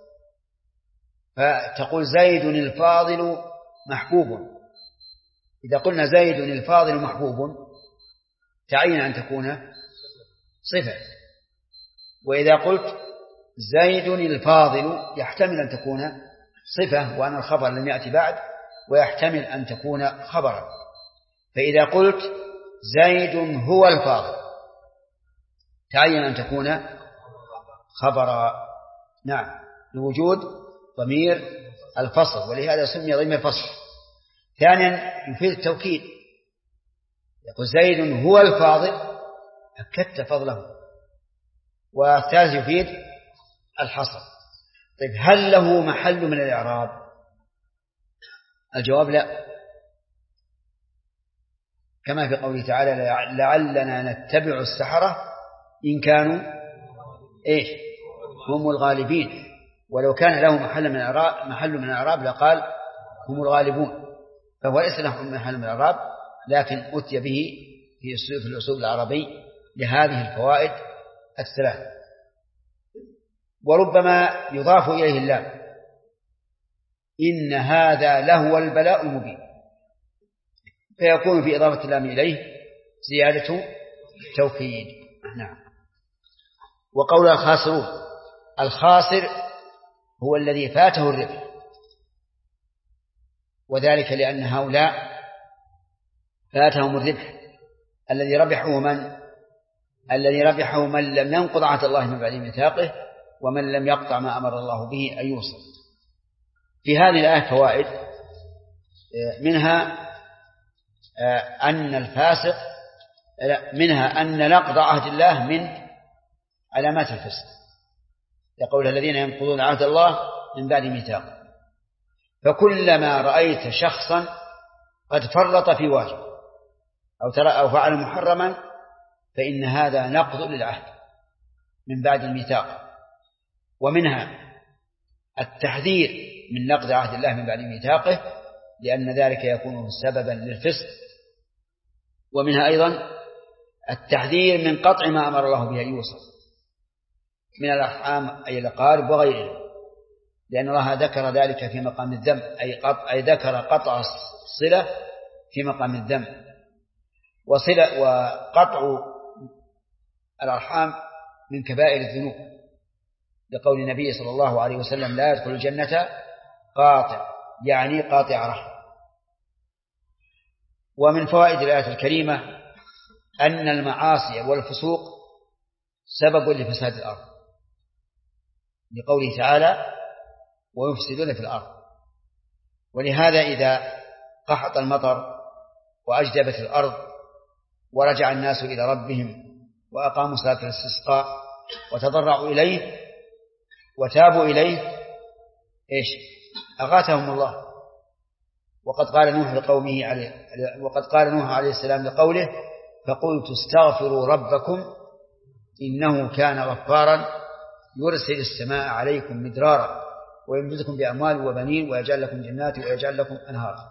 فتقول زيد الفاضل محبوب. إذا قلنا زيد الفاضل محبوب تعين أن تكون صفة. وإذا قلت زيد الفاضل يحتمل أن تكون صفة وأن الخبر لم يأتي بعد، ويحتمل أن تكون خبرا. فإذا قلت زيد هو الفاضل تعين أن تكون خبرا، نعم، لوجود ضمير الفصل، ولهذا سمي ضمير فصل. ثانيا يفيد التوكيد، يقول زيد هو الفاضل أكدت فضله. والثالث يفيد الحصر. طيب هل له محل من الإعراب؟ الجواب لا، كما في قوله تعالى لعلنا نتبع السحرة إن كانوا إيش هم الغالبين. ولو كان له محل من الإعراب محل من الإعراب لقال هم الغالبون، فهو ليس له محل من الإعراب، لكن أتي به في الأسلوب العربي لهذه الفوائد الثلاث. وربما يضاف إليه اللام، إن هذا لهو البلاء المبين، فيكون في إضافة اللام إليه زيادة توكيد. نعم. وقول الخاسرون، الخاسر هو الذي فاته الربح، وذلك لأن هؤلاء فاتهم الربح الذي ربحه من الذي ربحه من لم ينقض عهد الله من بعد ميثاقه، ومن لم يقطع ما أمر الله به أن يوصل. في هذه الآية فوائد، منها أن الفاسق منها أن نقض عهد الله من علامات الفسق، يقول الذين ينقضون عهد الله من بعد ميثاقه. فكلما رأيت شخصا قد فرط في واجب أو ترى أو فعل محرما فإن هذا نقض للعهد من بعد الميثاق. ومنها التحذير من نقض عهد الله من بعد ميثاقه، لأن ذلك يكون سببا للفسق. ومنها أيضا التحذير من قطع ما أمر الله به أن يوصل من الأرحام أي الأقارب وغيره، لأن الله ذكر ذلك في مقام الذم، أي, قطع أي ذكر قطع الصلة في مقام الذم. وصلة وقطع الأرحام من كبائر الذنوب، لقول النبي صلى الله عليه وسلم لا يدخل الجنة قاطع، يعني قاطع رحم. ومن فوائد الآية الكريمة أن المعاصي والفسوق سبب لفساد الأرض، لقوله تعالى ويفسدون في الأرض. ولهذا إذا قحط المطر وأجدبت الأرض ورجع الناس إلى ربهم وأقاموا صلاة الاستسقاء وتضرعوا إليه وتابوا إليه إيش أغاثهم الله. وقد قال نوح لقومه عليه وقد قال نوح عليه السلام لقوله فقلت استغفروا ربكم إنه كان غفارا يرسل السماء عليكم مدرارا ويمددكم بأموال وبنين ويجعل لكم جنات ويجعل لكم أنهارا.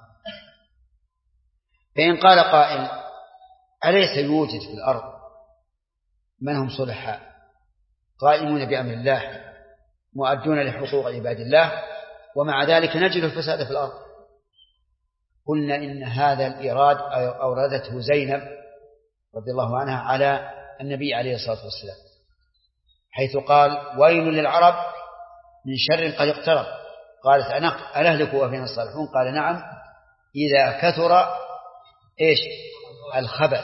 فإن قال قائل أليس يوجد في الأرض من هم صلحاء قائمون بأمر الله مؤدون لحقوق عباد الله ومع ذلك نجد الفساد في الأرض؟ قلنا إن هذا الإيراد أوردته زينب رضي الله عنها على النبي عليه الصلاة والسلام، حيث قال ويل للعرب من شر قد اقترب. قالت أنهلك وفينا الصالحون؟ قال نعم إذا كثر إيش الخبث.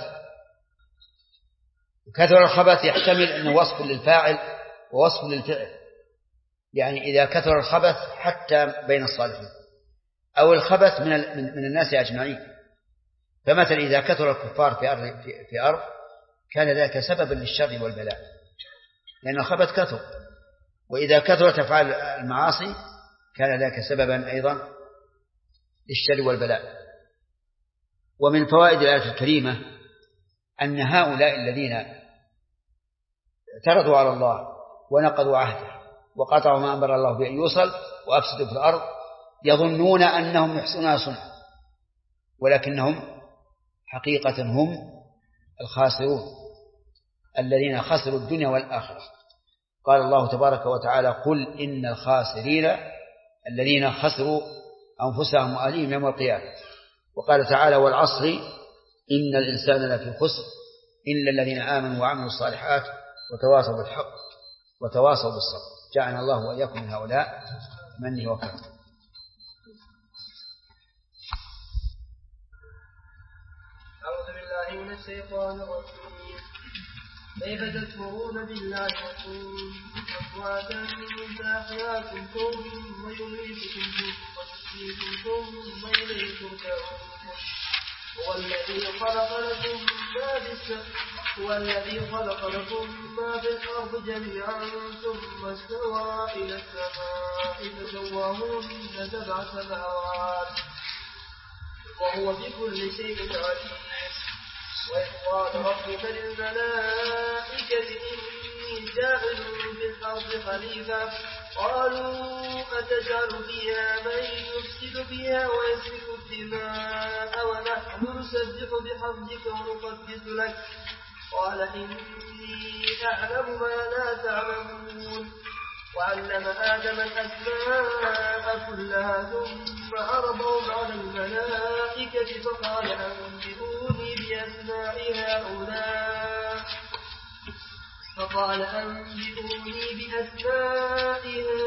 كثر الخبث يحتمل أنه وصف للفاعل ووصف للفعل، يعني إذا كثر الخبث حتى بين الصالحين أو الخبث من من الناس أجمعين. فمثلا إذا كثر الكفار في أرض في أرض كان ذلك سببا للشر والبلاء، لأن الخبث كثر. وإذا كثرت أفعال المعاصي كان ذلك سببا أيضا للشر والبلاء. ومن فوائد الآية الكريمة أن هؤلاء الذين اعترضوا على الله ونقضوا عهده وقطعوا ما أمر الله بأن يوصل وأفسدوا في الأرض يظنون أنهم يحسنون صنعا، ولكنهم حقيقة هم الخاسرون الذين خسروا الدنيا والآخرة. قال الله تبارك وتعالى قل إن الخاسرين الذين خسروا أنفسهم وأهليهم يوم القيامة. وقال تعالى والعصر إن الإنسان لفي خسر إلا الذين آمنوا وعملوا الصالحات وتواصوا بالحق وتواصوا بالصبر. جعلنا الله وإياكم من هؤلاء منه وكرمه. أعوذ بالله من الشيطان الرجيم. كيف تكفرون بالله وكنتم أمواتا فأحياكم ثم يميتكم ويحييكم ثم إليه ترجعون. هو الذي خلق لكم ما في السماء هو الذي خلق لكم ما في الأرض جميعا ثم استوى إلى السماء فسواهن سبع سماوات وهو بكل شيء عليم. وإذ قال ربك للملائكة إني جاعل في الأرض خليفة قالوا أتجعل فيها من يفسد فيها ويسفك الدماء ونحن نسبح بحمدك ونقدس لك قال إني أعلم ما لا تعلمون. وعلم آدم الأسماء كلها ثم عرضهم على الملائكة فقال أنبئوني بأسماء هؤلاء فقال أنبئوني بأسماء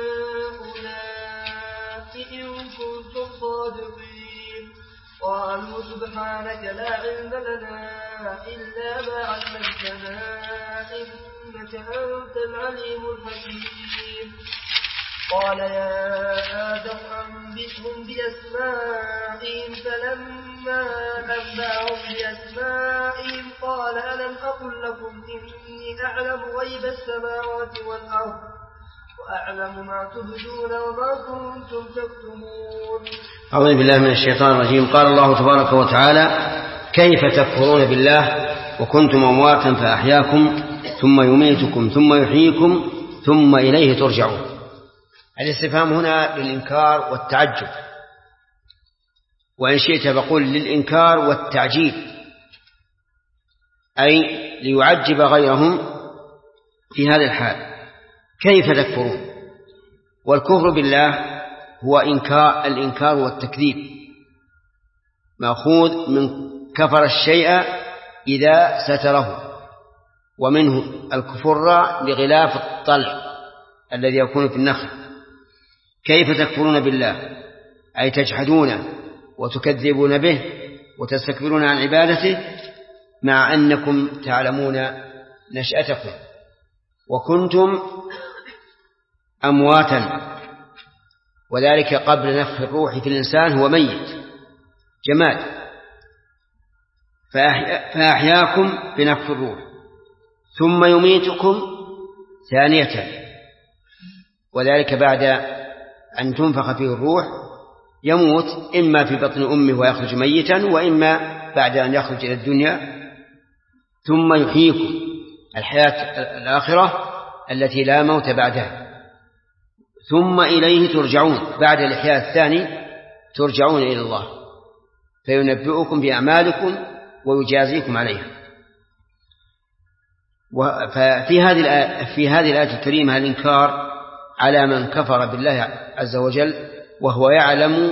هؤلاء إن كنتم صادقين. قالوا سبحانك لا علم لنا إلا ما علمتنا إنك أنت العليم الحكيم. قال يا آدم أنبئهم بأسمائهم فلما أنبأهم بأسمائهم قال ألم أقل لكم إني أعلم غيب السماوات والأرض وأعلم ما تبدون وما كنتم تكتمون. أعوذ بالله من الشيطان الرجيم. قال الله تبارك وتعالى كيف تكفرون بالله وكنتم أمواتا فأحياكم ثم يميتكم ثم يحييكم ثم إليه ترجعون. الاستفهام هنا للإنكار والتعجب، وإن شئت بقول للإنكار والتعجيب، أي ليعجب غيرهم في هذا الحال. كيف تكفرون؟ والكفر بالله هو إنكار الإنكار والتكذيب، مأخوذ من كفر الشيء إذا ستره، ومنه الكفر لغلاف الطلع الذي يكون في النخل. كيف تكفرون بالله أي تجحدون وتكذبون به وتستكبرون عن عبادته مع أنكم تعلمون نشأتكم وكنتم أمواتا، وذلك قبل نفخ الروح في الإنسان هو ميت جماد، فأحياكم بنفخ الروح ثم يميتكم ثانية، وذلك بعد أن تنفخ فيه الروح يموت إما في بطن أمه ويخرج ميتا، وإما بعد أن يخرج إلى الدنيا، ثم يحييكم الحياة الآخرة التي لا موت بعدها، ثم إليه ترجعون. بعد الإحياء الثاني ترجعون إلى الله فينبئكم بأعمالكم ويجازيكم عليها. ففي هذه الآية في هذه الآية الكريمة الإنكار على من كفر بالله عز وجل وهو يعلم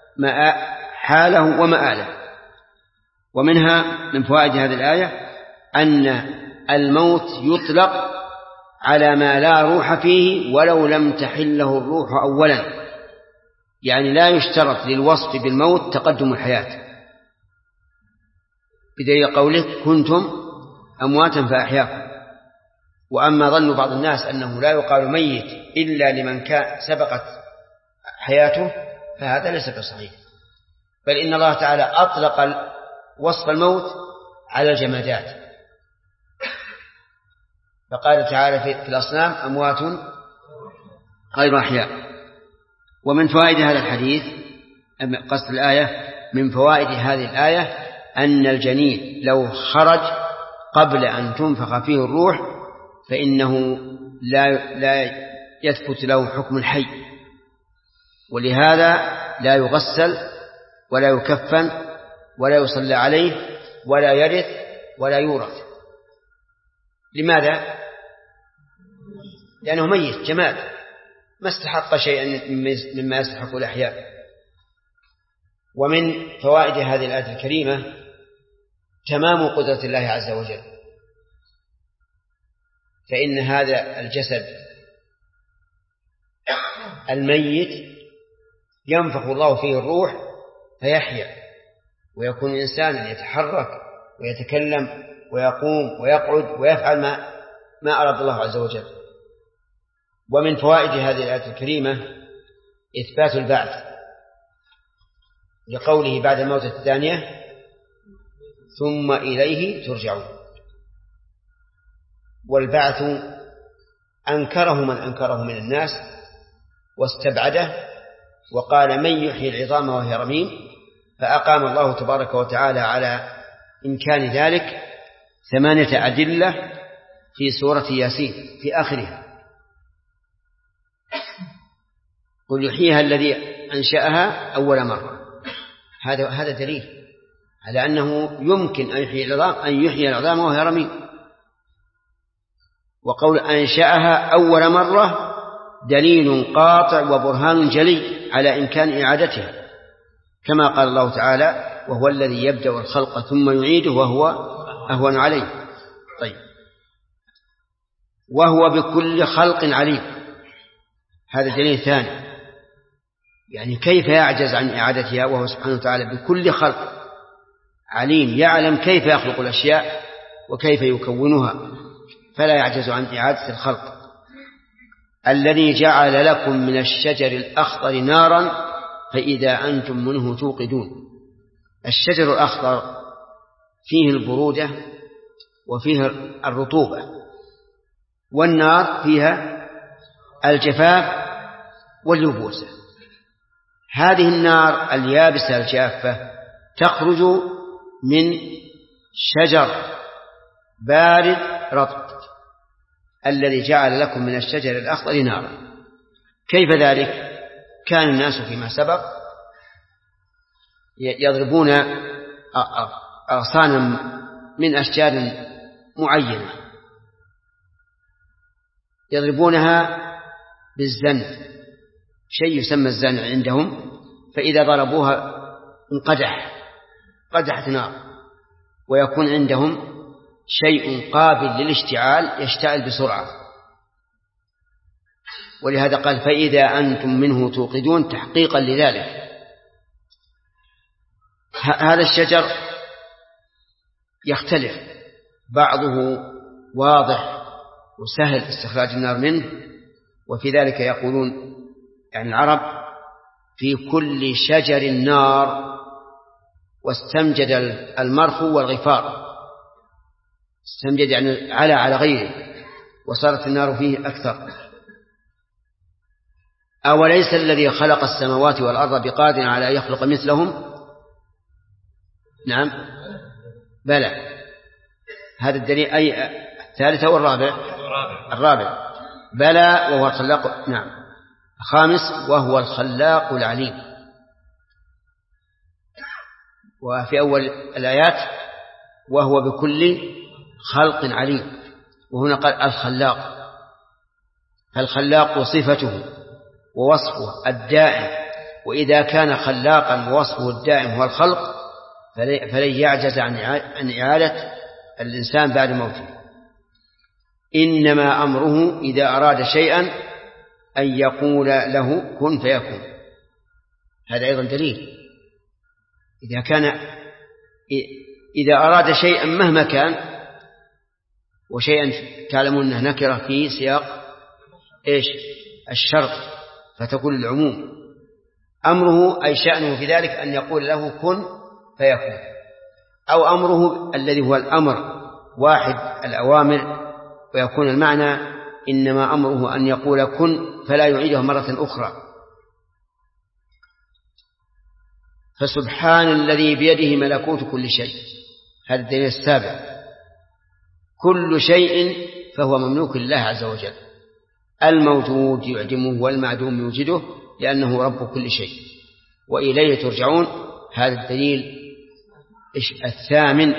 حاله ومآله. ومنها من فوائد هذه الآية أن الموت يطلق على ما لا روح فيه ولو لم تحله الروح أولا، يعني لا يشترط للوصف بالموت تقدم الحياة، بدليل قوله كنتم أمواتا فأحياكم. وأما ظن بعض الناس أنه لا يقال ميت إلا لمن كان سبقت حياته فهذا ليس بصحيح، بل إن الله تعالى أطلق وصف الموت على الجمادات، فقال تعالى في الأصنام أموات غير أحياء. ومن فوائد هذا الحديث قصد الآية من فوائد هذه الآية أن الجنين لو خرج قبل أن تنفخ فيه الروح فإنه لا, لا يثبت له حكم الحي، ولهذا لا يغسل ولا يكفن ولا يصلى عليه ولا يرث ولا يورث. لماذا؟ لأنه ميت جماد ما استحق شيئا مما يستحق الأحياء. ومن فوائد هذه الآية الكريمة تمام قدرة الله عز وجل، فإن هذا الجسد الميت ينفخ الله فيه الروح فيحيا ويكون إنسانا يتحرك ويتكلم ويقوم ويقعد ويفعل ما ما أراد الله عز وجل. ومن فوائد هذه الآية الكريمة إثبات البعث لقوله بعد الموت الثانية ثم إليه ترجعون. والبعث أنكره من أنكره من الناس واستبعده وقال من يحيي العظام وهي رميم، فأقام الله تبارك وتعالى على إمكان ذلك ثمانية أدلة في سورة ياسين في آخرها. قل يحييها الذي أنشأها أول مرة، هذا هذا دليل على أنه يمكن أن يحيي العظام أن يحيي العظام وهي رميم. وقول أنشأها أول مرة دليل قاطع وبرهان جلي على إمكان إعادتها، كما قال الله تعالى وهو الذي يبدأ الخلق ثم يعيده وهو أهون عليه. طيب، وهو بكل خلق عليم، هذا دليل ثاني، يعني كيف يعجز عن إعادتها وهو سبحانه وتعالى بكل خلق عليم، يعلم كيف يخلق الأشياء وكيف يكونها فلا يعجز عن إعادة الخلق. الذي جعل لكم من الشجر الأخضر نارا فإذا أنتم منه توقدون. الشجر الأخضر فيه البرودة وفيه الرطوبة، والنار فيها الجفاف واليبوسة. هذه النار اليابسة الجافة تخرج من شجر بارد رطب الذي جعل لكم من الشجر الأخضر نارا. كيف ذلك؟ كان الناس فيما سبق يضربون أغصانا من أشجار معينة يضربونها بالزن، شيء يسمى الزن عندهم، فإذا ضربوها انقدح قدحت نار، ويكون عندهم شيء قابل للاشتعال يشتعل بسرعة، ولهذا قال فإذا أنتم منه توقدون تحقيقا لذلك. هذا الشجر يختلف، بعضه واضح وسهل استخراج النار منه، وفي ذلك يقولون يعني العرب في كل شجر نار، واستمجد المرخو والغفار، استمجد يعني على على غيره وصارت النار فيه أكثر. أوليس الذي خلق السماوات والأرض بقادر على أن يخلق مثلهم؟ نعم بلى. هذا الدليل أي الثالث أو الرابع؟ الرابع. بلى وهو الخلاق. نعم. خامس وهو الخلاق العليم. وفي أول الآيات وهو بكل خلق عليم، وهنا قال الخلاق. فالخلاق صفته ووصفه الدائم، وإذا كان خلاقا ووصفه الدائم هو الخلق فلن يعجز عن إعادة الإنسان بعد موته. إنما أمره إذا أراد شيئا أن يقول له كن فيكون. هذا أيضا دليل، إذا كان إذا أراد شيئا مهما كان، وشيئا تعلمون أنه نكرة في سياق إيش الشرط فتكون العموم، أمره أي شأنه في ذلك أن يقول له كن فيكون، أو أمره الذي هو الأمر واحد الأوامر، ويكون المعنى إنما أمره أن يقول كن فلا يعيده مرة أخرى. فسبحان الذي بيده ملكوت كل شيء، هذا الدليل السابع. كل شيء فهو مملوك لله عز وجل، الموجود يعدمه والمعدوم يوجده لأنه رب كل شيء وإليه ترجعون. هذا الدليل الثامن،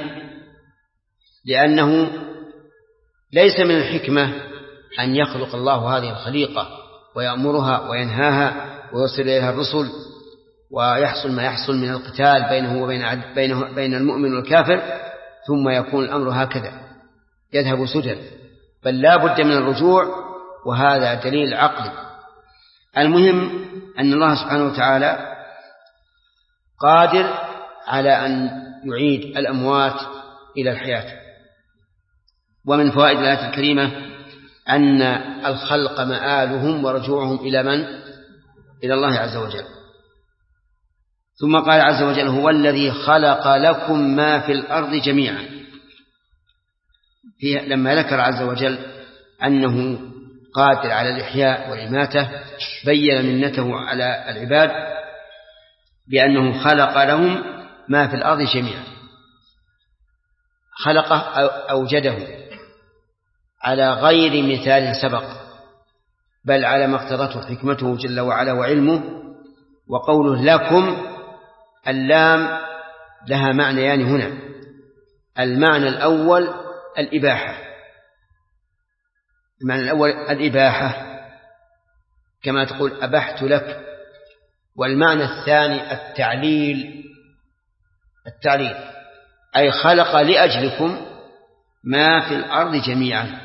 لأنه ليس من الحكمة أن يخلق الله هذه الخليقة ويأمرها وينهاها ويرسل إليها الرسل ويحصل ما يحصل من القتال بينه وبين بينه بين المؤمن والكافر، ثم يكون الأمر هكذا يذهب سدى. بل لا بد من الرجوع، وهذا دليل عقلي. المهم أن الله سبحانه وتعالى قادر على أن يعيد الأموات إلى الحياة. ومن فوائد الآية الكريمة أن الخلق مآلهم ورجوعهم إلى من؟ إلى الله عز وجل. ثم قال عز وجل: هو الذي خلق لكم ما في الأرض جميعا. لما ذكر عز وجل أنه قادر على الإحياء والإماتة بين منته على العباد بأنه خلق لهم ما في الأرض جميعا. خلقه أوجده على غير مثال سبق، بل على ما اقتضته حكمته جل وعلا وعلمه. وقوله لكم، اللام لها معنيان هنا. المعنى الأول الإباحة، المعنى الأول الإباحة كما تقول أبحت لك. والمعنى الثاني التعليل، التعليل أي خلق لأجلكم ما في الأرض جميعا.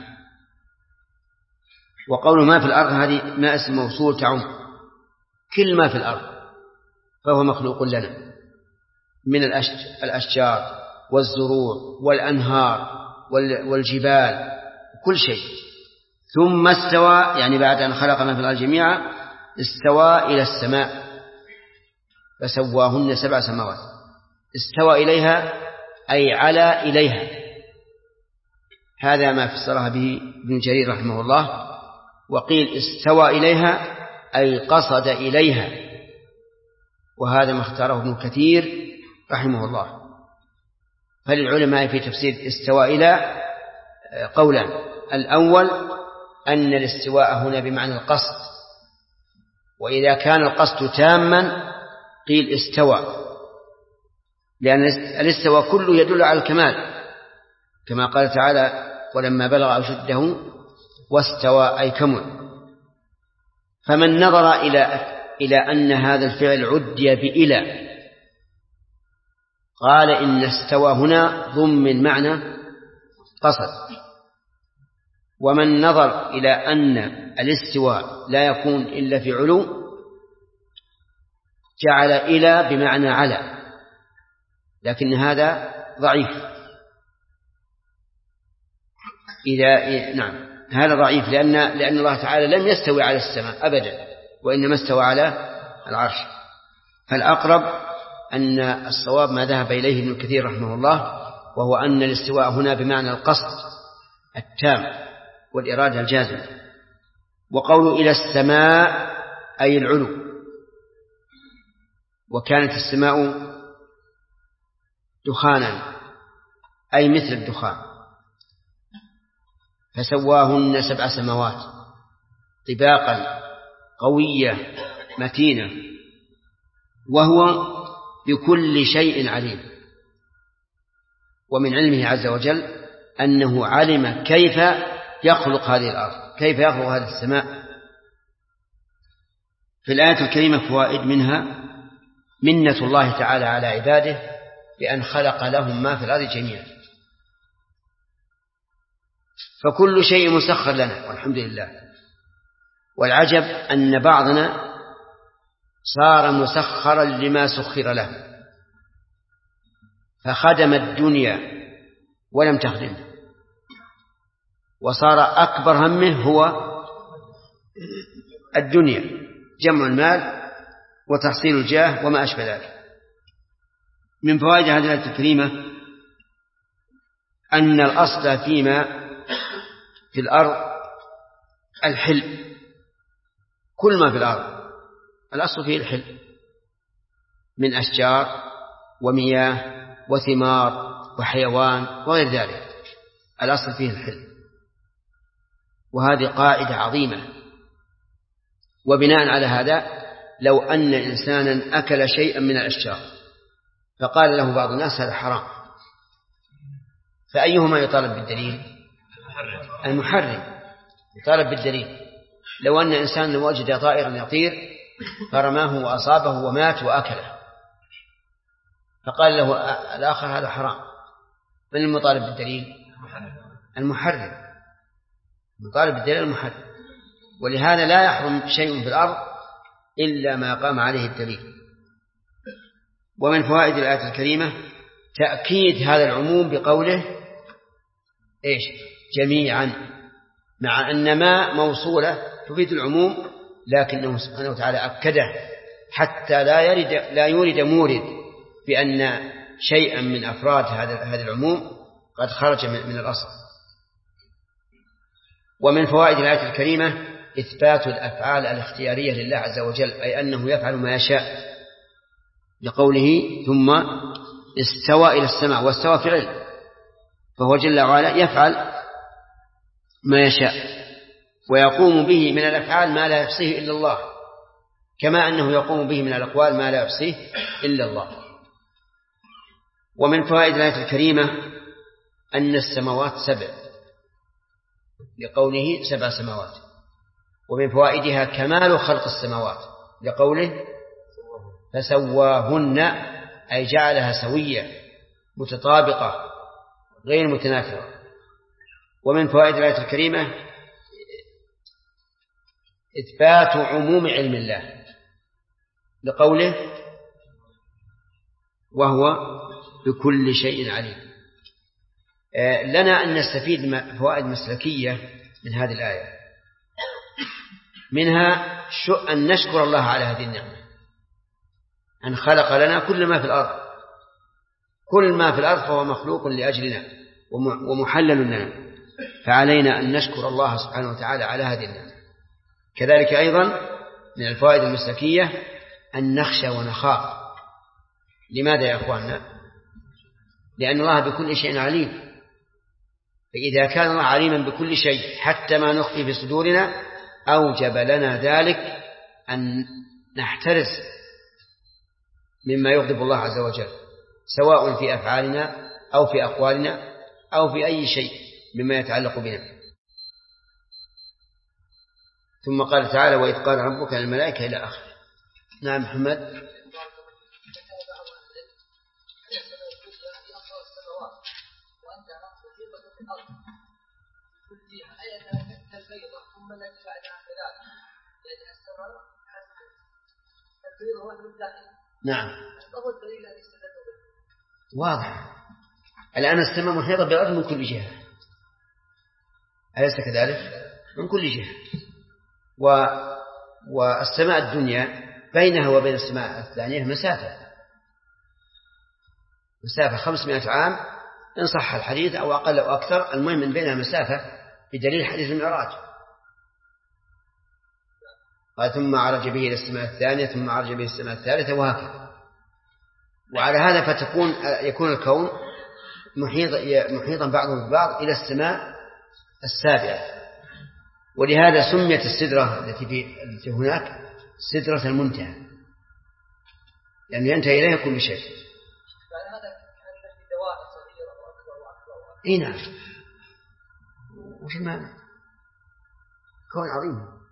وقول ما في الأرض هذه ما اسم موصول تعم كل ما في الأرض، فهو مخلوق لنا من الأشجار والزروع والأنهار والجبال كل شيء. ثم استوى، يعني بعد أن خلق ما في الأرض جميعا استوى إلى السماء فسواهن سبع سماوات. استوى إليها أي على إليها. هذا ما فسرها به ابن جرير رحمه الله. وقيل استوى إليها أي قصد إليها، وهذا ما اختاره ابن كثير رحمه الله. فللعلماء في تفسير استوى إلى قولا: الأول أن الاستواء هنا بمعنى القصد، وإذا كان القصد تاما قيل استوى، لأن الاستواء كله يدل على الكمال، كما قال تعالى: ولما بلغ أشده واستوى أي كمل. فمن نظر إلى إلى أن هذا الفعل عدي بإلى قال إن استوى هنا ضمن معنى قصد. ومن نظر إلى أن الاستواء لا يكون إلا في علو جعل إلى بمعنى على، لكن هذا ضعيف. إذا نعم هذا ضعيف لأن لأن الله تعالى لم يستوي على السماء أبدا، وإنما استوى على العرش. فالأقرب أن الصواب ما ذهب إليه ابن كثير رحمه الله، وهو أن الاستواء هنا بمعنى القصد التام والإرادة الجازمة. وقول إلى السماء أي العلو. وكانت السماء دخانا أي مثل الدخان، فسواهن سبع سماوات طباقا قوية متينة، وهو بكل شيء عليم. ومن علمه عز وجل أنه علم كيف يخلق هذه الأرض، كيف يخلق هذه السماء. في الآية الكريمة فوائد، منها منة الله تعالى على عباده بأن خلق لهم ما في الأرض جميعا، فكل شيء مسخر لنا والحمد لله. والعجب أن بعضنا صار مسخرا لما سخر له، فخدم الدنيا ولم تخدمه، وصار أكبر همه هو الدنيا، جمع المال وتحصيل الجاه وما أشبه ذلك. من فوائد هذه الآية الكريمة أن الأصل فيما في الأرض الحل، كل ما في الأرض الأصل فيه الحل، من أشجار ومياه وثمار وحيوان وغير ذلك، الأصل فيه الحل. وهذه قاعدة عظيمة. وبناء على هذا لو أن إنسانا أكل شيئا من الأشجار فقال له بعض الناس هذا حرام، فأيهما يطالب بالدليل؟ المحرم يطالب بالدليل. لو أن إنسان وجد طائرا يطير فرماه وأصابه ومات وأكله، فقال له الآخر هذا حرام، من المطالب بالدليل؟ المحرم. نطالب بالدليل المحدد. ولهذا لا يحرم شيء في الأرض إلا ما قام عليه الدليل. ومن فوائد الآية الكريمة تأكيد هذا العموم بقوله إيش جميعا، مع أن ما موصولة تفيد العموم، لكنه سبحانه وتعالى أكده حتى لا يرد لا يورد مورد بأن شيئا من أفراد هذا هذا العموم قد خرج من الأصل. ومن فوائد الآية الكريمة إثبات الأفعال الاختيارية لله عز وجل، أي أنه يفعل ما يشاء، لقوله ثم استوى إلى السماء، واستوى فعل، فهو جل وعلا يفعل ما يشاء ويقوم به من الأفعال ما لا يحصيه إلا الله، كما أنه يقوم به من الأقوال ما لا يحصيه إلا الله. ومن فوائد الآية الكريمة أن السماوات سبع، لقوله سبع سماوات. ومن فوائدها كمال خلق السماوات، لقوله فسواهن، أي جعلها سوية متطابقة غير متنافرة. ومن فوائد الآية الكريمة إثبات عموم علم الله، لقوله وهو بكل شيء عليم. لنا أن نستفيد فوائد مسلكية من هذه الآية، منها أن نشكر الله على هذه النعمة، أن خلق لنا كل ما في الأرض، كل ما في الأرض فهو مخلوق لأجلنا ومحلل لنا، فعلينا أن نشكر الله سبحانه وتعالى على هذه النعمة. كذلك أيضا من الفوائد المسلكية أن نخشى ونخاف. لماذا يا أخواننا؟ لأن الله بكل شيء عليم، فإذا كان الله عليما بكل شيء حتى ما نخفي في صدورنا أوجب لنا ذلك أن نحترس مما يغضب الله عز وجل، سواء في أفعالنا أو في أقوالنا أو في أي شيء مما يتعلق بنا. ثم قال تعالى وإذ قال ربك للملائكة إلى آخره. نعم محمد. نعم واضح. الآن السماء محيطة بالأرض من كل جهة، أليس كذلك؟ من كل جهة. و... والسماء الدنيا بينها وبين السماء الثانية مسافة مسافة خمسمائة عام إن صح الحديث أو أقل أو أكثر، المهم من بينها مسافة بدليل حديث المعراج. قال ثم عرج به إلى السماء الثانية ثم عرج به السماء الثالثة وهكذا. وعلى هذا فتكون يكون الكون محيط محيطا بعضه ببعض إلى السماء السابعة. ولهذا سميت السدرة التي في التي هناك سدرة المنتهى، لأن ينتهي إليها كل شيء. إيه نعم. وش المعنى؟ كون عظيم.